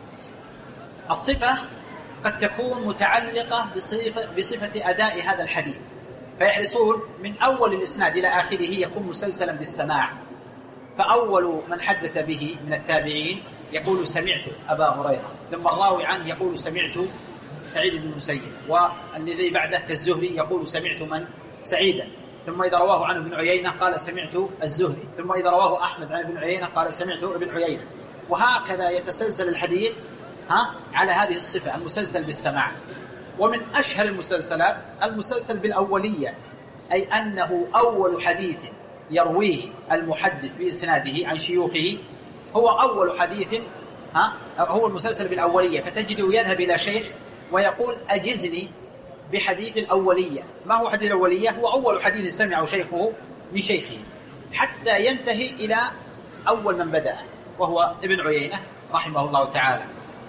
الصفة قد تكون متعلقة بصفة أداء هذا الحديث، فيحرصون من أول الإسناد إلى آخره يكون مسلسلا بالسماع. فأول من حدث به من التابعين يقول: سمعت أبا هريرة، ثم الراوي عنه يقول: سمعت سعيد بن المسيب، والذي بعده كالزهري يقول: سمعت من؟ سعيدا. ثم إذا رواه عنه ابن عيينة قال: سمعت الزهري. ثم إذا رواه أحمد عن ابن عيينة قال: سمعت ابن عيينة. وهكذا يتسلسل الحديث على هذه الصفة، المسلسل بالسماع. ومن أشهر المسلسلات المسلسل بالأولية، أي أنه أول حديث يرويه المحدث بإسناده عن شيوخه هو أول حديث، هو المسلسل بالأولية. فتجده يذهب إلى شيخ ويقول: أجزني بحديث الأولية. ما هو حديث الأولية؟ هو أول حديث سمعه شيخه من شيخه، حتى ينتهي إلى أول من بدأ وهو ابن عيينة رحمه الله تعالى.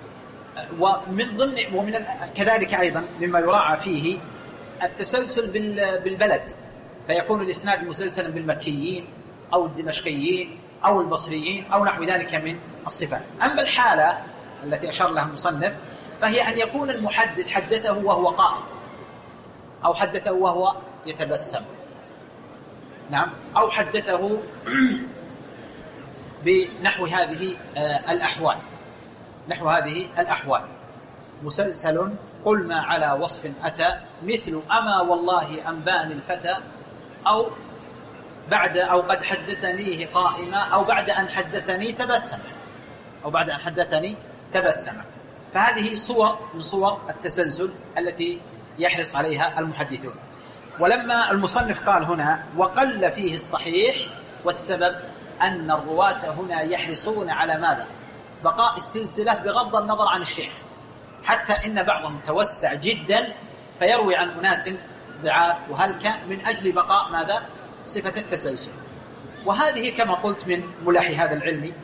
ومن كذلك أيضا مما يراعى فيه التسلسل بالبلد، فيكون الإسناد مسلسلا بالمكيين أو الدمشقيين أو البصريين أو نحو ذلك من الصفات. أما الحالة التي أشار لها المصنف فهي أن يكون المحدث حدثه وهو قائم، أو حدثه وهو يتبسم، نعم، أو حدثه بنحو هذه الأحوال، نحو هذه الأحوال. مسلسل قل ما على وصف أتى مثل أما والله أنباني الفتى، أو بعد أو قد حدثنيه قائما، أو بعد أن حدثني تبسم، أو بعد أن حدثني تبسم. فهذه صور من صور التسلسل التي يحرص عليها المحدثون. ولما المصنف قال هنا وقل فيه الصحيح، والسبب أن الرواة هنا يحرصون على ماذا؟ بقاء السلسلة بغض النظر عن الشيخ، حتى إن بعضهم توسع جدا فيروي عن أناس ضعاف وهلك من أجل بقاء ماذا؟ صفة التسلسل. وهذه كما قلت من ملاح هذا العلم،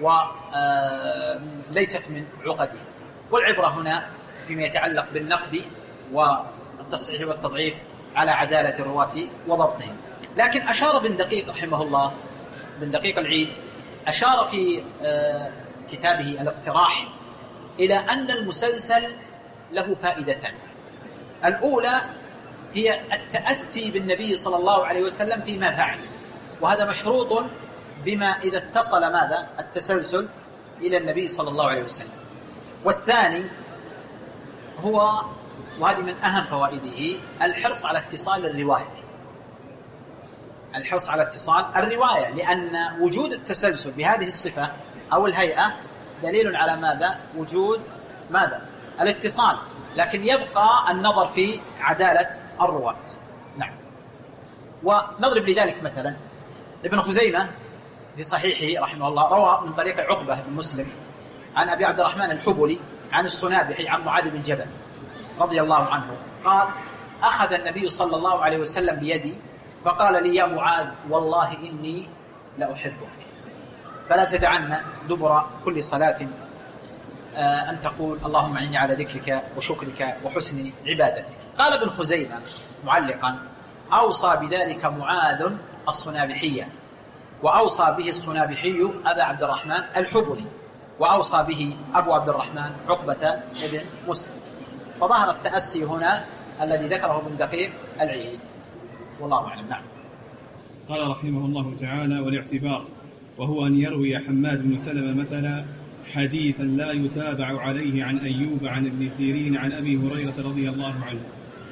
وليست من عقده. والعبرة هنا فيما يتعلق بالنقد والتصحيح والتضعيف على عدالة الرواة وضبطهم. لكن أشار بن دقيق رحمه الله، بن دقيق العيد، أشار في كتابه الاقتراح إلى أن المسلسل له فائدتان. الأولى هي التأسي بالنبي صلى الله عليه وسلم فيما فعل، وهذا مشروط بما إذا اتصل ماذا؟ التسلسل إلى النبي صلى الله عليه وسلم. والثاني هو، وهذه من أهم فوائده، الحرص على اتصال الرواية، الحرص على اتصال الرواية، لأن وجود التسلسل بهذه الصفة أو الهيئة دليل على ماذا؟ وجود ماذا؟ الاتصال، لكن يبقى النظر في عدالة الرواة. نعم. ونضرب لذلك مثلا ابن خزيمة في صحيحه رحمه الله روى من طريق عقبة بن مسلم عن أبي عبد الرحمن الحبلي عن السنابحي عن معاذ بن جبل رضي الله عنه قال: أخذ النبي صلى الله عليه وسلم بيدي فقال لي: يا معاذ والله إني لأحبك، فلا تدعن دبر كل صلاة أن تقول اللهم أعني على ذكرك وشكرك وحسن عبادتك. قال ابن خزيمة معلقا: أوصى بذلك معاذ الصنابحية، وأوصى به الصنابحي أبا عبد الرحمن الحبلي، وأوصى به أبو عبد الرحمن عقبة بن مسلم. فظهر التأسي هنا الذي ذكره ابن دقيق العيد، والله أعلم. نعم. قال رحمه الله تعالى: والاعتبار وهو أن يروي حماد بن سلمة مثلا حديثا لا يتابع عليه عن أيوب عن ابن سيرين عن أبي هريرة رضي الله عنه.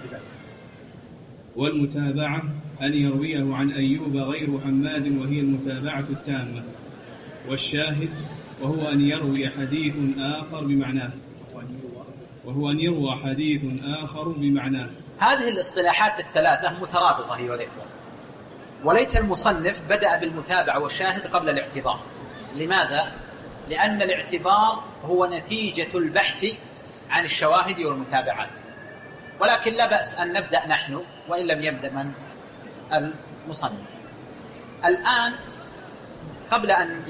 والمتابعة أن يرويه عن أيوب غير حماد وهي المتابعة التامة. والشاهد وهو أن يروي حديث آخر بمعناه، وهو أن يروى حديث آخر بمعناه. هذه الاصطلاحات الثلاثة مترابطة أيها الإخوة، وليت المصنف بدأ بالمتابعة والشاهد قبل الاعتبار. لماذا؟ لأن الاعتبار هو نتيجة البحث عن الشواهد والمتابعات، ولكن لا بأس أن نبدأ نحن وإن لم يبدأ من المصنف. الآن قبل أن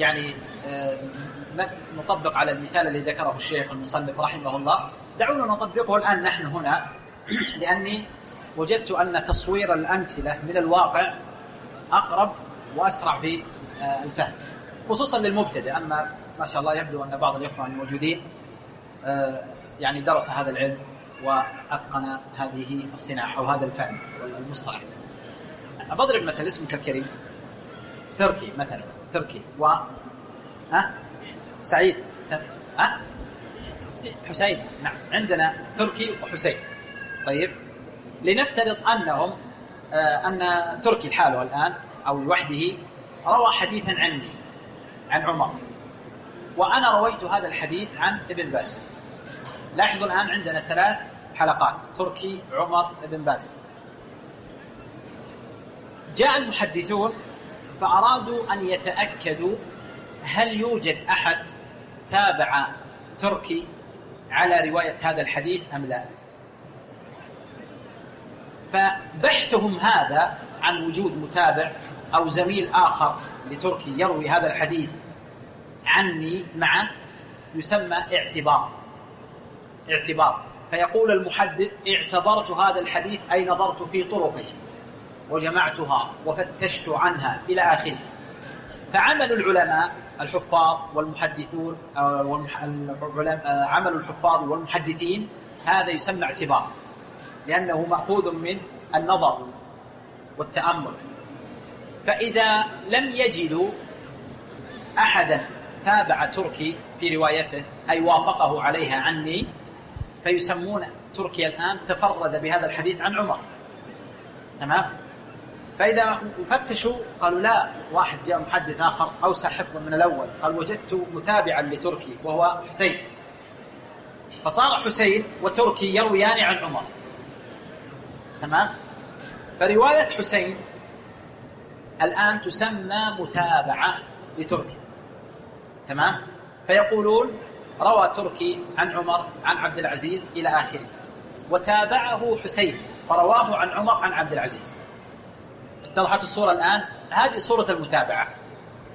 نطبق على المثال الذي ذكره الشيخ المصنف رحمه الله، دعونا نطبقه الآن نحن هنا، لأني وجدت أن تصوير الأمثلة من الواقع أقرب وأسرع في الفهم، خصوصا للمبتدئ. أما ما شاء الله يبدو أن بعض الإخوة الموجودين درس هذا العلم وأتقن هذه الصناعة أو هذا الفن والمصطلح. بضرب مثل اسمك الكريم تركي مثلا، تركي و سعيد حسين. نعم، عندنا تركي وحسين. طيب، لنفترض أنهم أن تركي الحاله الآن أو لوحده روى حديثا عني عن عمر، وأنا رويت هذا الحديث عن ابن باز. لاحظوا الآن عندنا 3 حلقات: تركي، عمر، ابن باز. جاء المحدثون فأرادوا أن يتأكدوا هل يوجد أحد تابع تركي على رواية هذا الحديث أم لا. فبحثهم هذا عن وجود متابع أو زميل آخر لتركي يروي هذا الحديث عني معه يسمى اعتبار. فيقول المحدث: اعتبرت هذا الحديث أي نظرت في طرقه وجمعتها وفتشت عنها إلى آخره. فعمل العلماء الحفاظ والمحدثون عمل الحفاظ والمحدثين هذا يسمى اعتبار، لأنه مأخوذ من النظر والتأمل. فإذا لم يجدوا أحدا تابع تركي في روايته أي وافقه عليها عني، فيسمون تركي الآن تفرد بهذا الحديث عن عمر. تمام؟ فإذا فتشوا قالوا لا، واحد جاء محدث آخر أوسع حفظا من الأول، قال وجدت متابعا لتركي وهو حسين، فصار حسين وتركي يرويان عن عمر. تمام؟ فرواية حسين الآن تسمى متابعة لتركي. تمام؟ فيقولون روى تركي عن عمر عن عبد العزيز إلى آخره، وتابعه حسين فرواه عن عمر عن عبد العزيز. اتضحت الصورة الآن؟ هذه صورة المتابعة.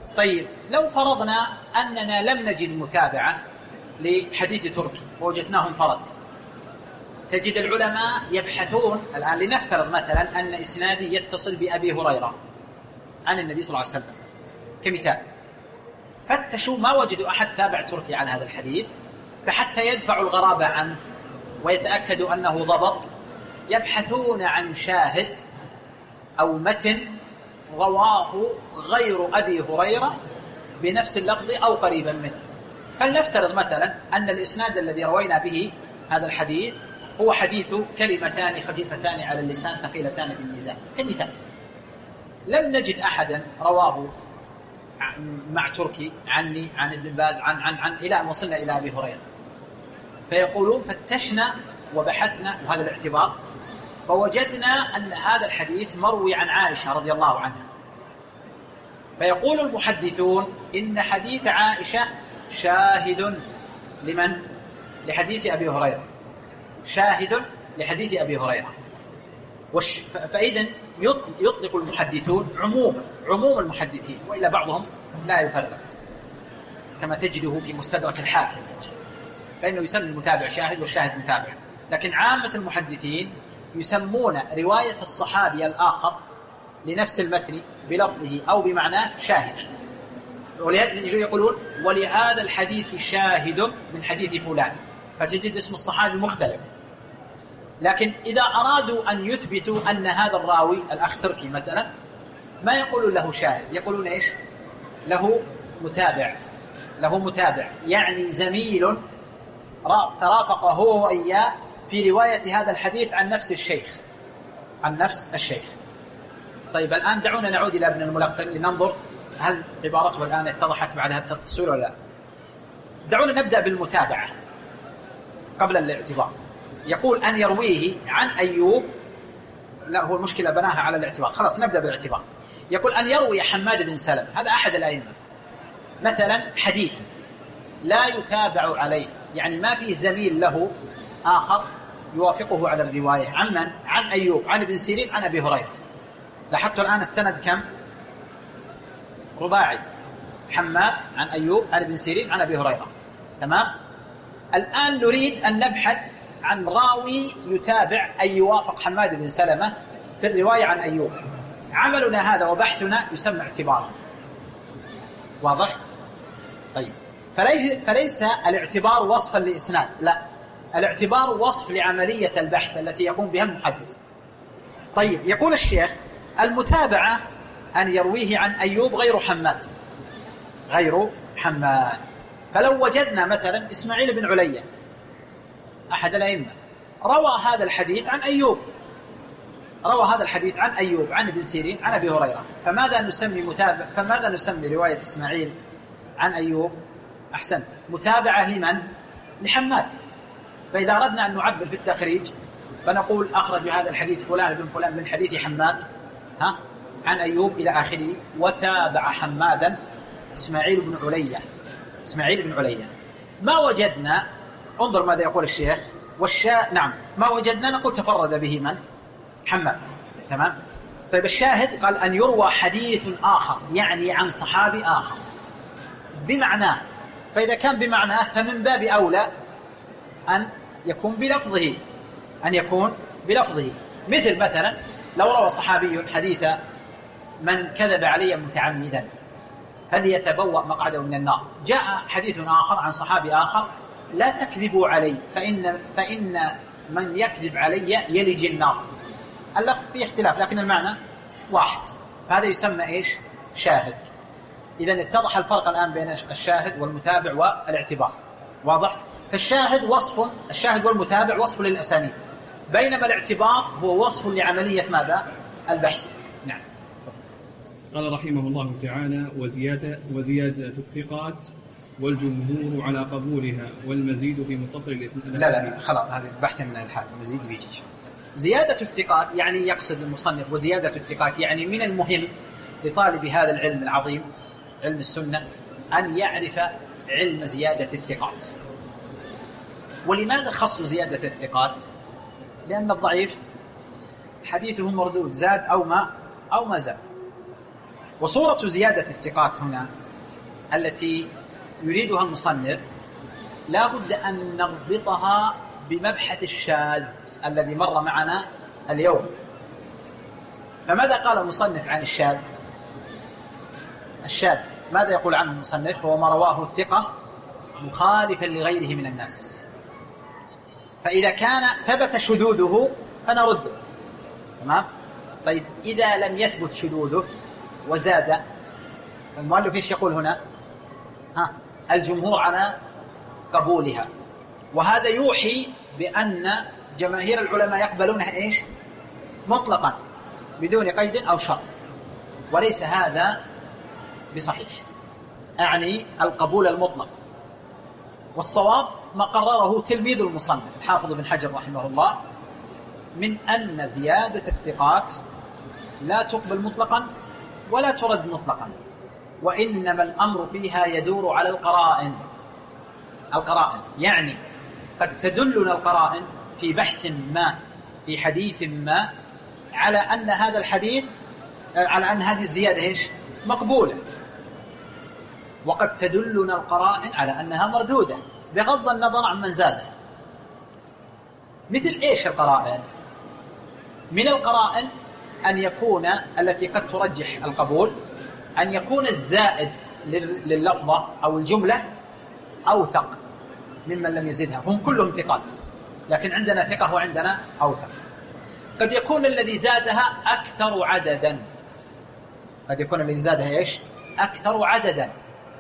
طيب لو فرضنا أننا لم نجد متابعة لحديث تركي ووجدناه انفرد، تجد العلماء يبحثون الآن. لنفترض مثلا أن إسنادي يتصل بأبي هريرة عن النبي صلى الله عليه وسلم كمثال، فتشوا ما وجدوا أحد تابع تركي على هذا الحديث، فحتى يدفعوا الغرابة عنه ويتأكدوا أنه ضبط يبحثون عن شاهد أو متن رواه غير أبي هريرة بنفس اللفظ أو قريبا منه. فلنفترض مثلا أن الإسناد الذي روينا به هذا الحديث هو حديث كلمتان خفيفتان على اللسان ثقيلتان في الميزان كمثال. لم نجد أحدا رواه مع تركي عني عن ابن باز عن إلى أن وصلنا إلى أبي هريرة، فيقولون فتشنا وبحثنا وهذا الاعتبار، فوجدنا أن هذا الحديث مروي عن عائشة رضي الله عنها. فيقول المحدثون إن حديث عائشة شاهد لمن؟ لحديث أبي هريرة، شاهد لحديث أبي هريرة. فإذن يطلق المحدثون عموم المحدثين، وإلا بعضهم لا يفرق كما تجده في مستدرك الحاكم، فإنه يسمي المتابع شاهد والشاهد متابع. لكن عامة المحدثين يسمون رواية الصحابي الآخر لنفس المتن بلفظه أو بمعناه شاهد، ولهذا يقولون ولهذا الحديث شاهد من حديث فلان، فتجد اسم الصحابي مختلف. لكن إذا أرادوا أن يثبتوا أن هذا الراوي الأخ تركي مثلا ما يقولون له شاهد، يقولون إيش؟ له متابع، يعني زميل ترافق هو وإياه في رواية هذا الحديث عن نفس الشيخ. طيب الآن دعونا نعود إلى ابن الملقن لننظر هل عبارته الآن اتضحت بعد هذا التفصيل ولا لا. دعونا نبدأ بالمتابعة قبل الاعتبار. يقول أن يرويه عن أيوب، لا هو المشكلة بناها على الاعتبار، خلاص نبدأ بالاعتبار. يقول أن يروي حماد بن سلمة، هذا أحد الأئمة، مثلا حديث لا يتابع عليه، يعني ما في زميل له آخر يوافقه على الرواية. عن من؟ عن أيوب عن ابن سيرين عن أبي هريرة. لاحظت الآن السند كم؟ رباعي، حماد عن أيوب عن ابن سيرين عن أبي هريرة، تمام؟ الآن نريد أن نبحث عن راوي يتابع أي يوافق حماد بن سلمة في الرواية عن أيوب. عملنا هذا وبحثنا يسمى اعتبارا، واضح؟ طيب فليس الاعتبار وصفا لإسناد، لا، الاعتبار وصف لعملية البحث التي يقوم بها المحدث. طيب يقول الشيخ المتابعة أن يرويه عن أيوب غير حماد. فلو وجدنا مثلا إسماعيل بن علية أحد الأئمة روى هذا الحديث عن أيوب، عن ابن سيرين عن أبي هريرة، فماذا نسمي رواية إسماعيل عن أيوب؟ أحسنت، متابعة لمن؟ لحماد. فإذا أردنا أن نعبر في التخريج فنقول أخرج هذا الحديث فلان بن فلان من حديث حماد عن أيوب إلى آخره، وتابع حمادا إسماعيل بن علية. ما وجدنا، انظر ماذا يقول الشيخ، نعم ما وجدنا نقول تفرد به من؟ حماد، تمام؟ طيب الشاهد قال أن يروى حديث آخر، يعني عن صحابي آخر بمعناه، فإذا كان بمعناه فمن باب أولى أن يكون بلفظه. مثلا لو روى صحابي حديث من كذب علي متعمدا فليتبوأ مقعده من النار، جاء حديث آخر عن صحابي آخر لا تكذبوا علي فإن من يكذب علي يلج النار. اللفظ فيه اختلاف لكن المعنى واحد، هذا يسمى إيش؟ شاهد. إذن اتضح الفرق الآن بين الشاهد والمتابع والاعتبار، واضح؟ فالشاهد الشاهد والمتابع وصف للأسانيد، بينما الاعتبار هو وصف لعملية ماذا؟ البحث. نعم. قال رحمه الله تعالى وزيادة الثقات والجمهور على قبولها والمزيد في متصل الإسناد. لا خلاص، هذا البحث من الحال، المزيد بيجي. زيادة الثقات يعني يقصد المصنف، وزيادة الثقات يعني من المهم لطالب هذا العلم العظيم علم السنة أن يعرف علم زيادة الثقات. ولماذا خصوا زيادة الثقات؟ لأن الضعيف حديثه مردود، زاد أو ما زاد. وصورة زيادة الثقات هنا التي يريدها المصنف لا بد أن نربطها بمبحث الشاذ الذي مر معنا اليوم. فماذا قال المصنف عن الشاذ؟ الشاذ ماذا يقول عنه المصنف؟ هو ما رواه الثقة مخالفا لغيره من الناس. فإذا كان ثبت شذوذه فنرده، تمام؟ طيب إذا لم يثبت شذوذه وزاد، المؤلف ايش يقول هنا؟ الجمهور على قبولها، وهذا يوحي بأن جماهير العلماء يقبلونها ايش؟ مطلقا بدون قيد أو شرط، وليس هذا بصحيح، أعني القبول المطلق. والصواب ما قرره تلميذ المصنف الحافظ بن حجر رحمه الله من أن زيادة الثقات لا تقبل مطلقا ولا ترد مطلقا، وإنما الأمر فيها يدور على القرائن. القرائن يعني قد تدلنا القرائن في بحث ما في حديث ما على أن هذا الحديث، على أن هذه الزيادة إيش؟ مقبولة، وقد تدلنا القرائن على أنها مردودة بغض النظر عن من زادها. مثل إيش القرائن؟ من القرائن أن يكون التي قد ترجح القبول أن يكون الزائد لللفظة أو الجملة أوثق ممن لم يزدها، هم كلهم ثقات لكن عندنا ثقة وعندنا أوثق. قد يكون الذي زادها أكثر عددا، قد يكون الذي زادها إيش؟ أكثر عددا.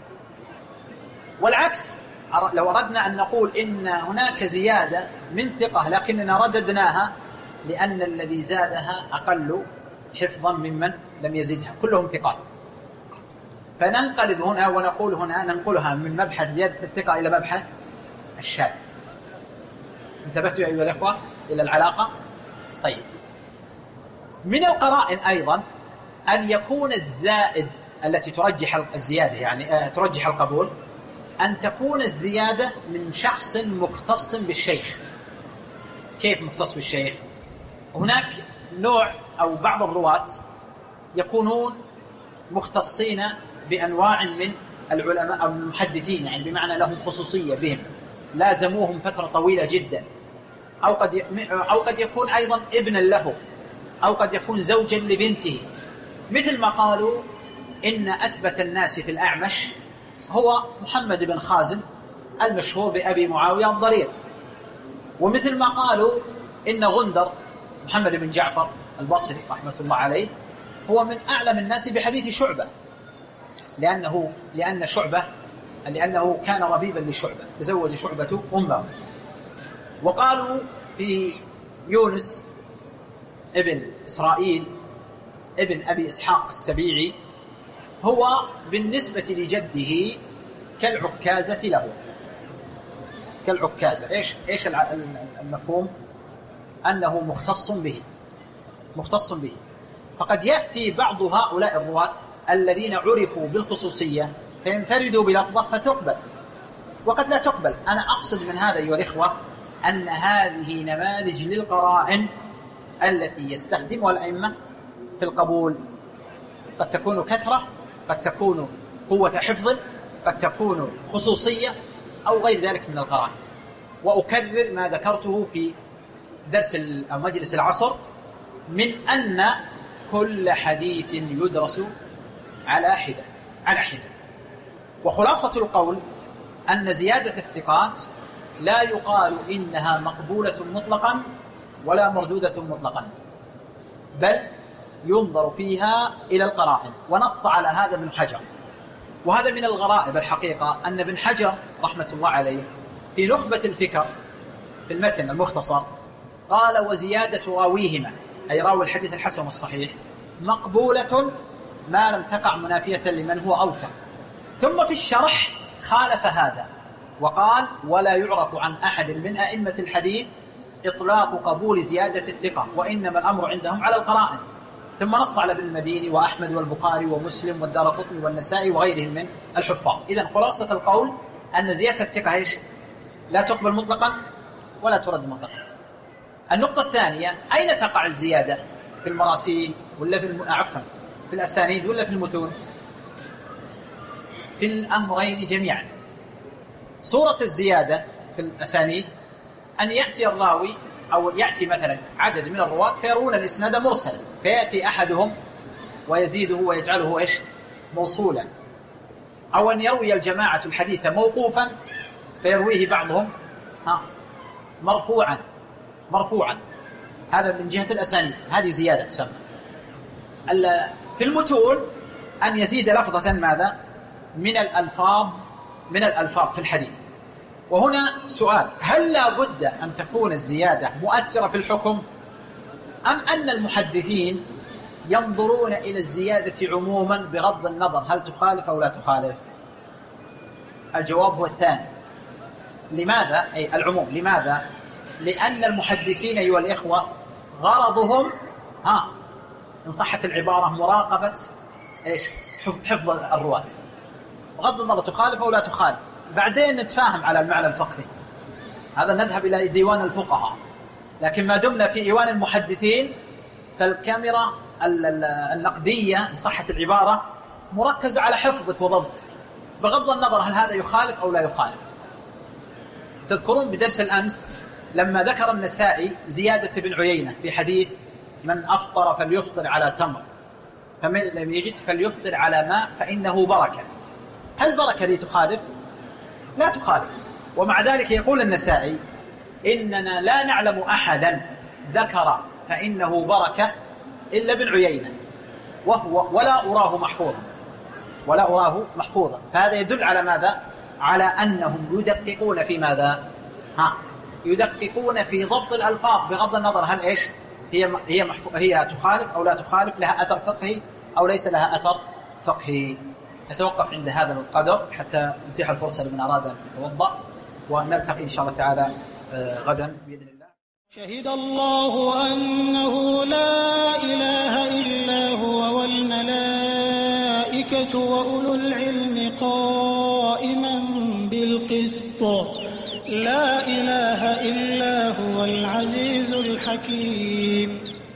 والعكس، لو أردنا أن نقول إن هناك زيادة من ثقة لكننا رددناها لأن الذي زادها أقل حفظا ممن لم يزدها، كلهم ثقات، فننقلب هنا ونقول هنا ننقلها من مبحث زيادة الثقة إلى مبحث الشاذ. انتبهتوا يا أيها الأخوة إلى العلاقة؟ طيب، من القرائن أيضا أن يكون الزائد التي ترجح الزيادة، يعني ترجح القبول، أن تكون الزيادة من شخص مختص بالشيخ. كيف مختص بالشيخ؟ هناك نوع أو بعض الرواة يكونون مختصين بأنواع من العلماء أو المحدثين، يعني بمعنى لهم خصوصية بهم، لازموهم فترة طويلة جدا، أو قد يكون أيضا ابنا له، أو قد يكون زوجا لبنته، مثل ما قالوا إن أثبت الناس في الأعمش هو محمد بن خازم المشهور بأبي معاوية الضرير، ومثل ما قالوا إن غندر محمد بن جعفر البصري رحمة الله عليه هو من أعلم الناس بحديث شعبة، لأنه كان ربيبا لشعبة، تزوج شعبة أمه. وقالوا في يونس ابن إسرائيل ابن أبي إسحاق السبيعي هو بالنسبة لجده كالعكازة له، كالعكازة. إيش المفهوم؟ أنه مختص به. فقد يأتي بعض هؤلاء الرواة الذين عرفوا بالخصوصية فينفردوا بلفظة فتقبل، وقد لا تقبل. أنا أقصد من هذا أيها الإخوة أن هذه نماذج للقرائن التي يستخدمها الأئمة في القبول، قد تكون كثرة، قد تكون قوة حفظ، قد تكون خصوصية، أو غير ذلك من القرائن. وأكرر ما ذكرته في درس أو مجلس العصر من أن كل حديث يدرس على حدة. وخلاصة القول أن زيادة الثقات لا يقال إنها مقبولة مطلقا ولا مردودة مطلقا، بل ينظر فيها إلى القرائن، ونص على هذا ابن حجر. وهذا من الغرائب الحقيقة أن ابن حجر رحمة الله عليه في نخبة الفكر في المتن المختصر قال: وزيادة راويهما، أي راوي الحديث الحسن والصحيح، مقبولة ما لم تقع منافية لمن هو أوثق. ثم في الشرح خالف هذا وقال: ولا يعرف عن أحد من أئمة الحديث إطلاق قبول زيادة الثقة، وإنما الأمر عندهم على القرائن. ثم نص على ابن المديني وأحمد والبخاري ومسلم والدارقطني والنسائي وغيرهم من الحفاظ. إذن خلاصة القول أن زيادة الثقة إيش؟ لا تقبل مطلقا ولا ترد مطلقا. النقطة الثانية: أين تقع الزيادة؟ في المراسيل ولا في الأسانيد ولا في المتون؟ في الأمرين جميعا. صورة الزيادة في الأسانيد أن يأتي الراوي أو يأتي مثلا عدد من الرواة فيرون الإسناد مرسلا، فيأتي أحدهم ويزيده ويجعله إيش؟ موصولا، أو أن يروي الجماعة الحديث موقوفا فيرويه بعضهم مرفوعا. هذا من جهة الأسانيد، هذه زيادة تسمى. في المتون أن يزيد لفظة ماذا؟ من الألفاظ في الحديث. وهنا سؤال: هل لا بد أن تكون الزيادة مؤثرة في الحكم، أم أن المحدثين ينظرون إلى الزيادة عموما بغض النظر هل تخالف أو لا تخالف؟ الجواب هو الثاني. لماذا؟ أي العموم. لماذا؟ لأن المحدثين أيها الإخوة غرضهم إن صحت العبارة مراقبة حفظ الرواة، بغض النظر تخالف أو لا تخالف. بعدين نتفاهم على المعنى الفقهي، هذا نذهب إلى ديوان الفقهاء. لكن ما دمنا في إيوان المحدثين فالكاميرا النقدية إن صحت العبارة مركزة على حفظك وضبطك، بغض النظر هل هذا يخالف أو لا يخالف. تذكرون بدرس الأمس لما ذكر النسائي زيادة بن عيينة في حديث من أفطر فليفطر على تمر فمن لم يجد فليفطر على ماء فإنه بركة. هل بركة ذي تخالف؟ لا تخالف. ومع ذلك يقول النسائي: إننا لا نعلم أحدا ذكر فإنه بركة إلا بن عيينة ولا أراه محفوظا. فهذا يدل على ماذا؟ على أنهم يدققون في ماذا؟ يدققون في ضبط الألفاظ بغض النظر هل هي تخالف أو لا تخالف، لها أثر فقهي أو ليس لها أثر فقهي. نتوقف عند هذا القدر حتى نتيح الفرصة لمن أراد أن يتوضأ، ونلتقي إن شاء الله تعالى غدا بإذن الله. شهد الله أنه لا إله إلا هو والملائكة وأولو العلم قائما بالقسط لا إله إلا هو العزيز الحكيم.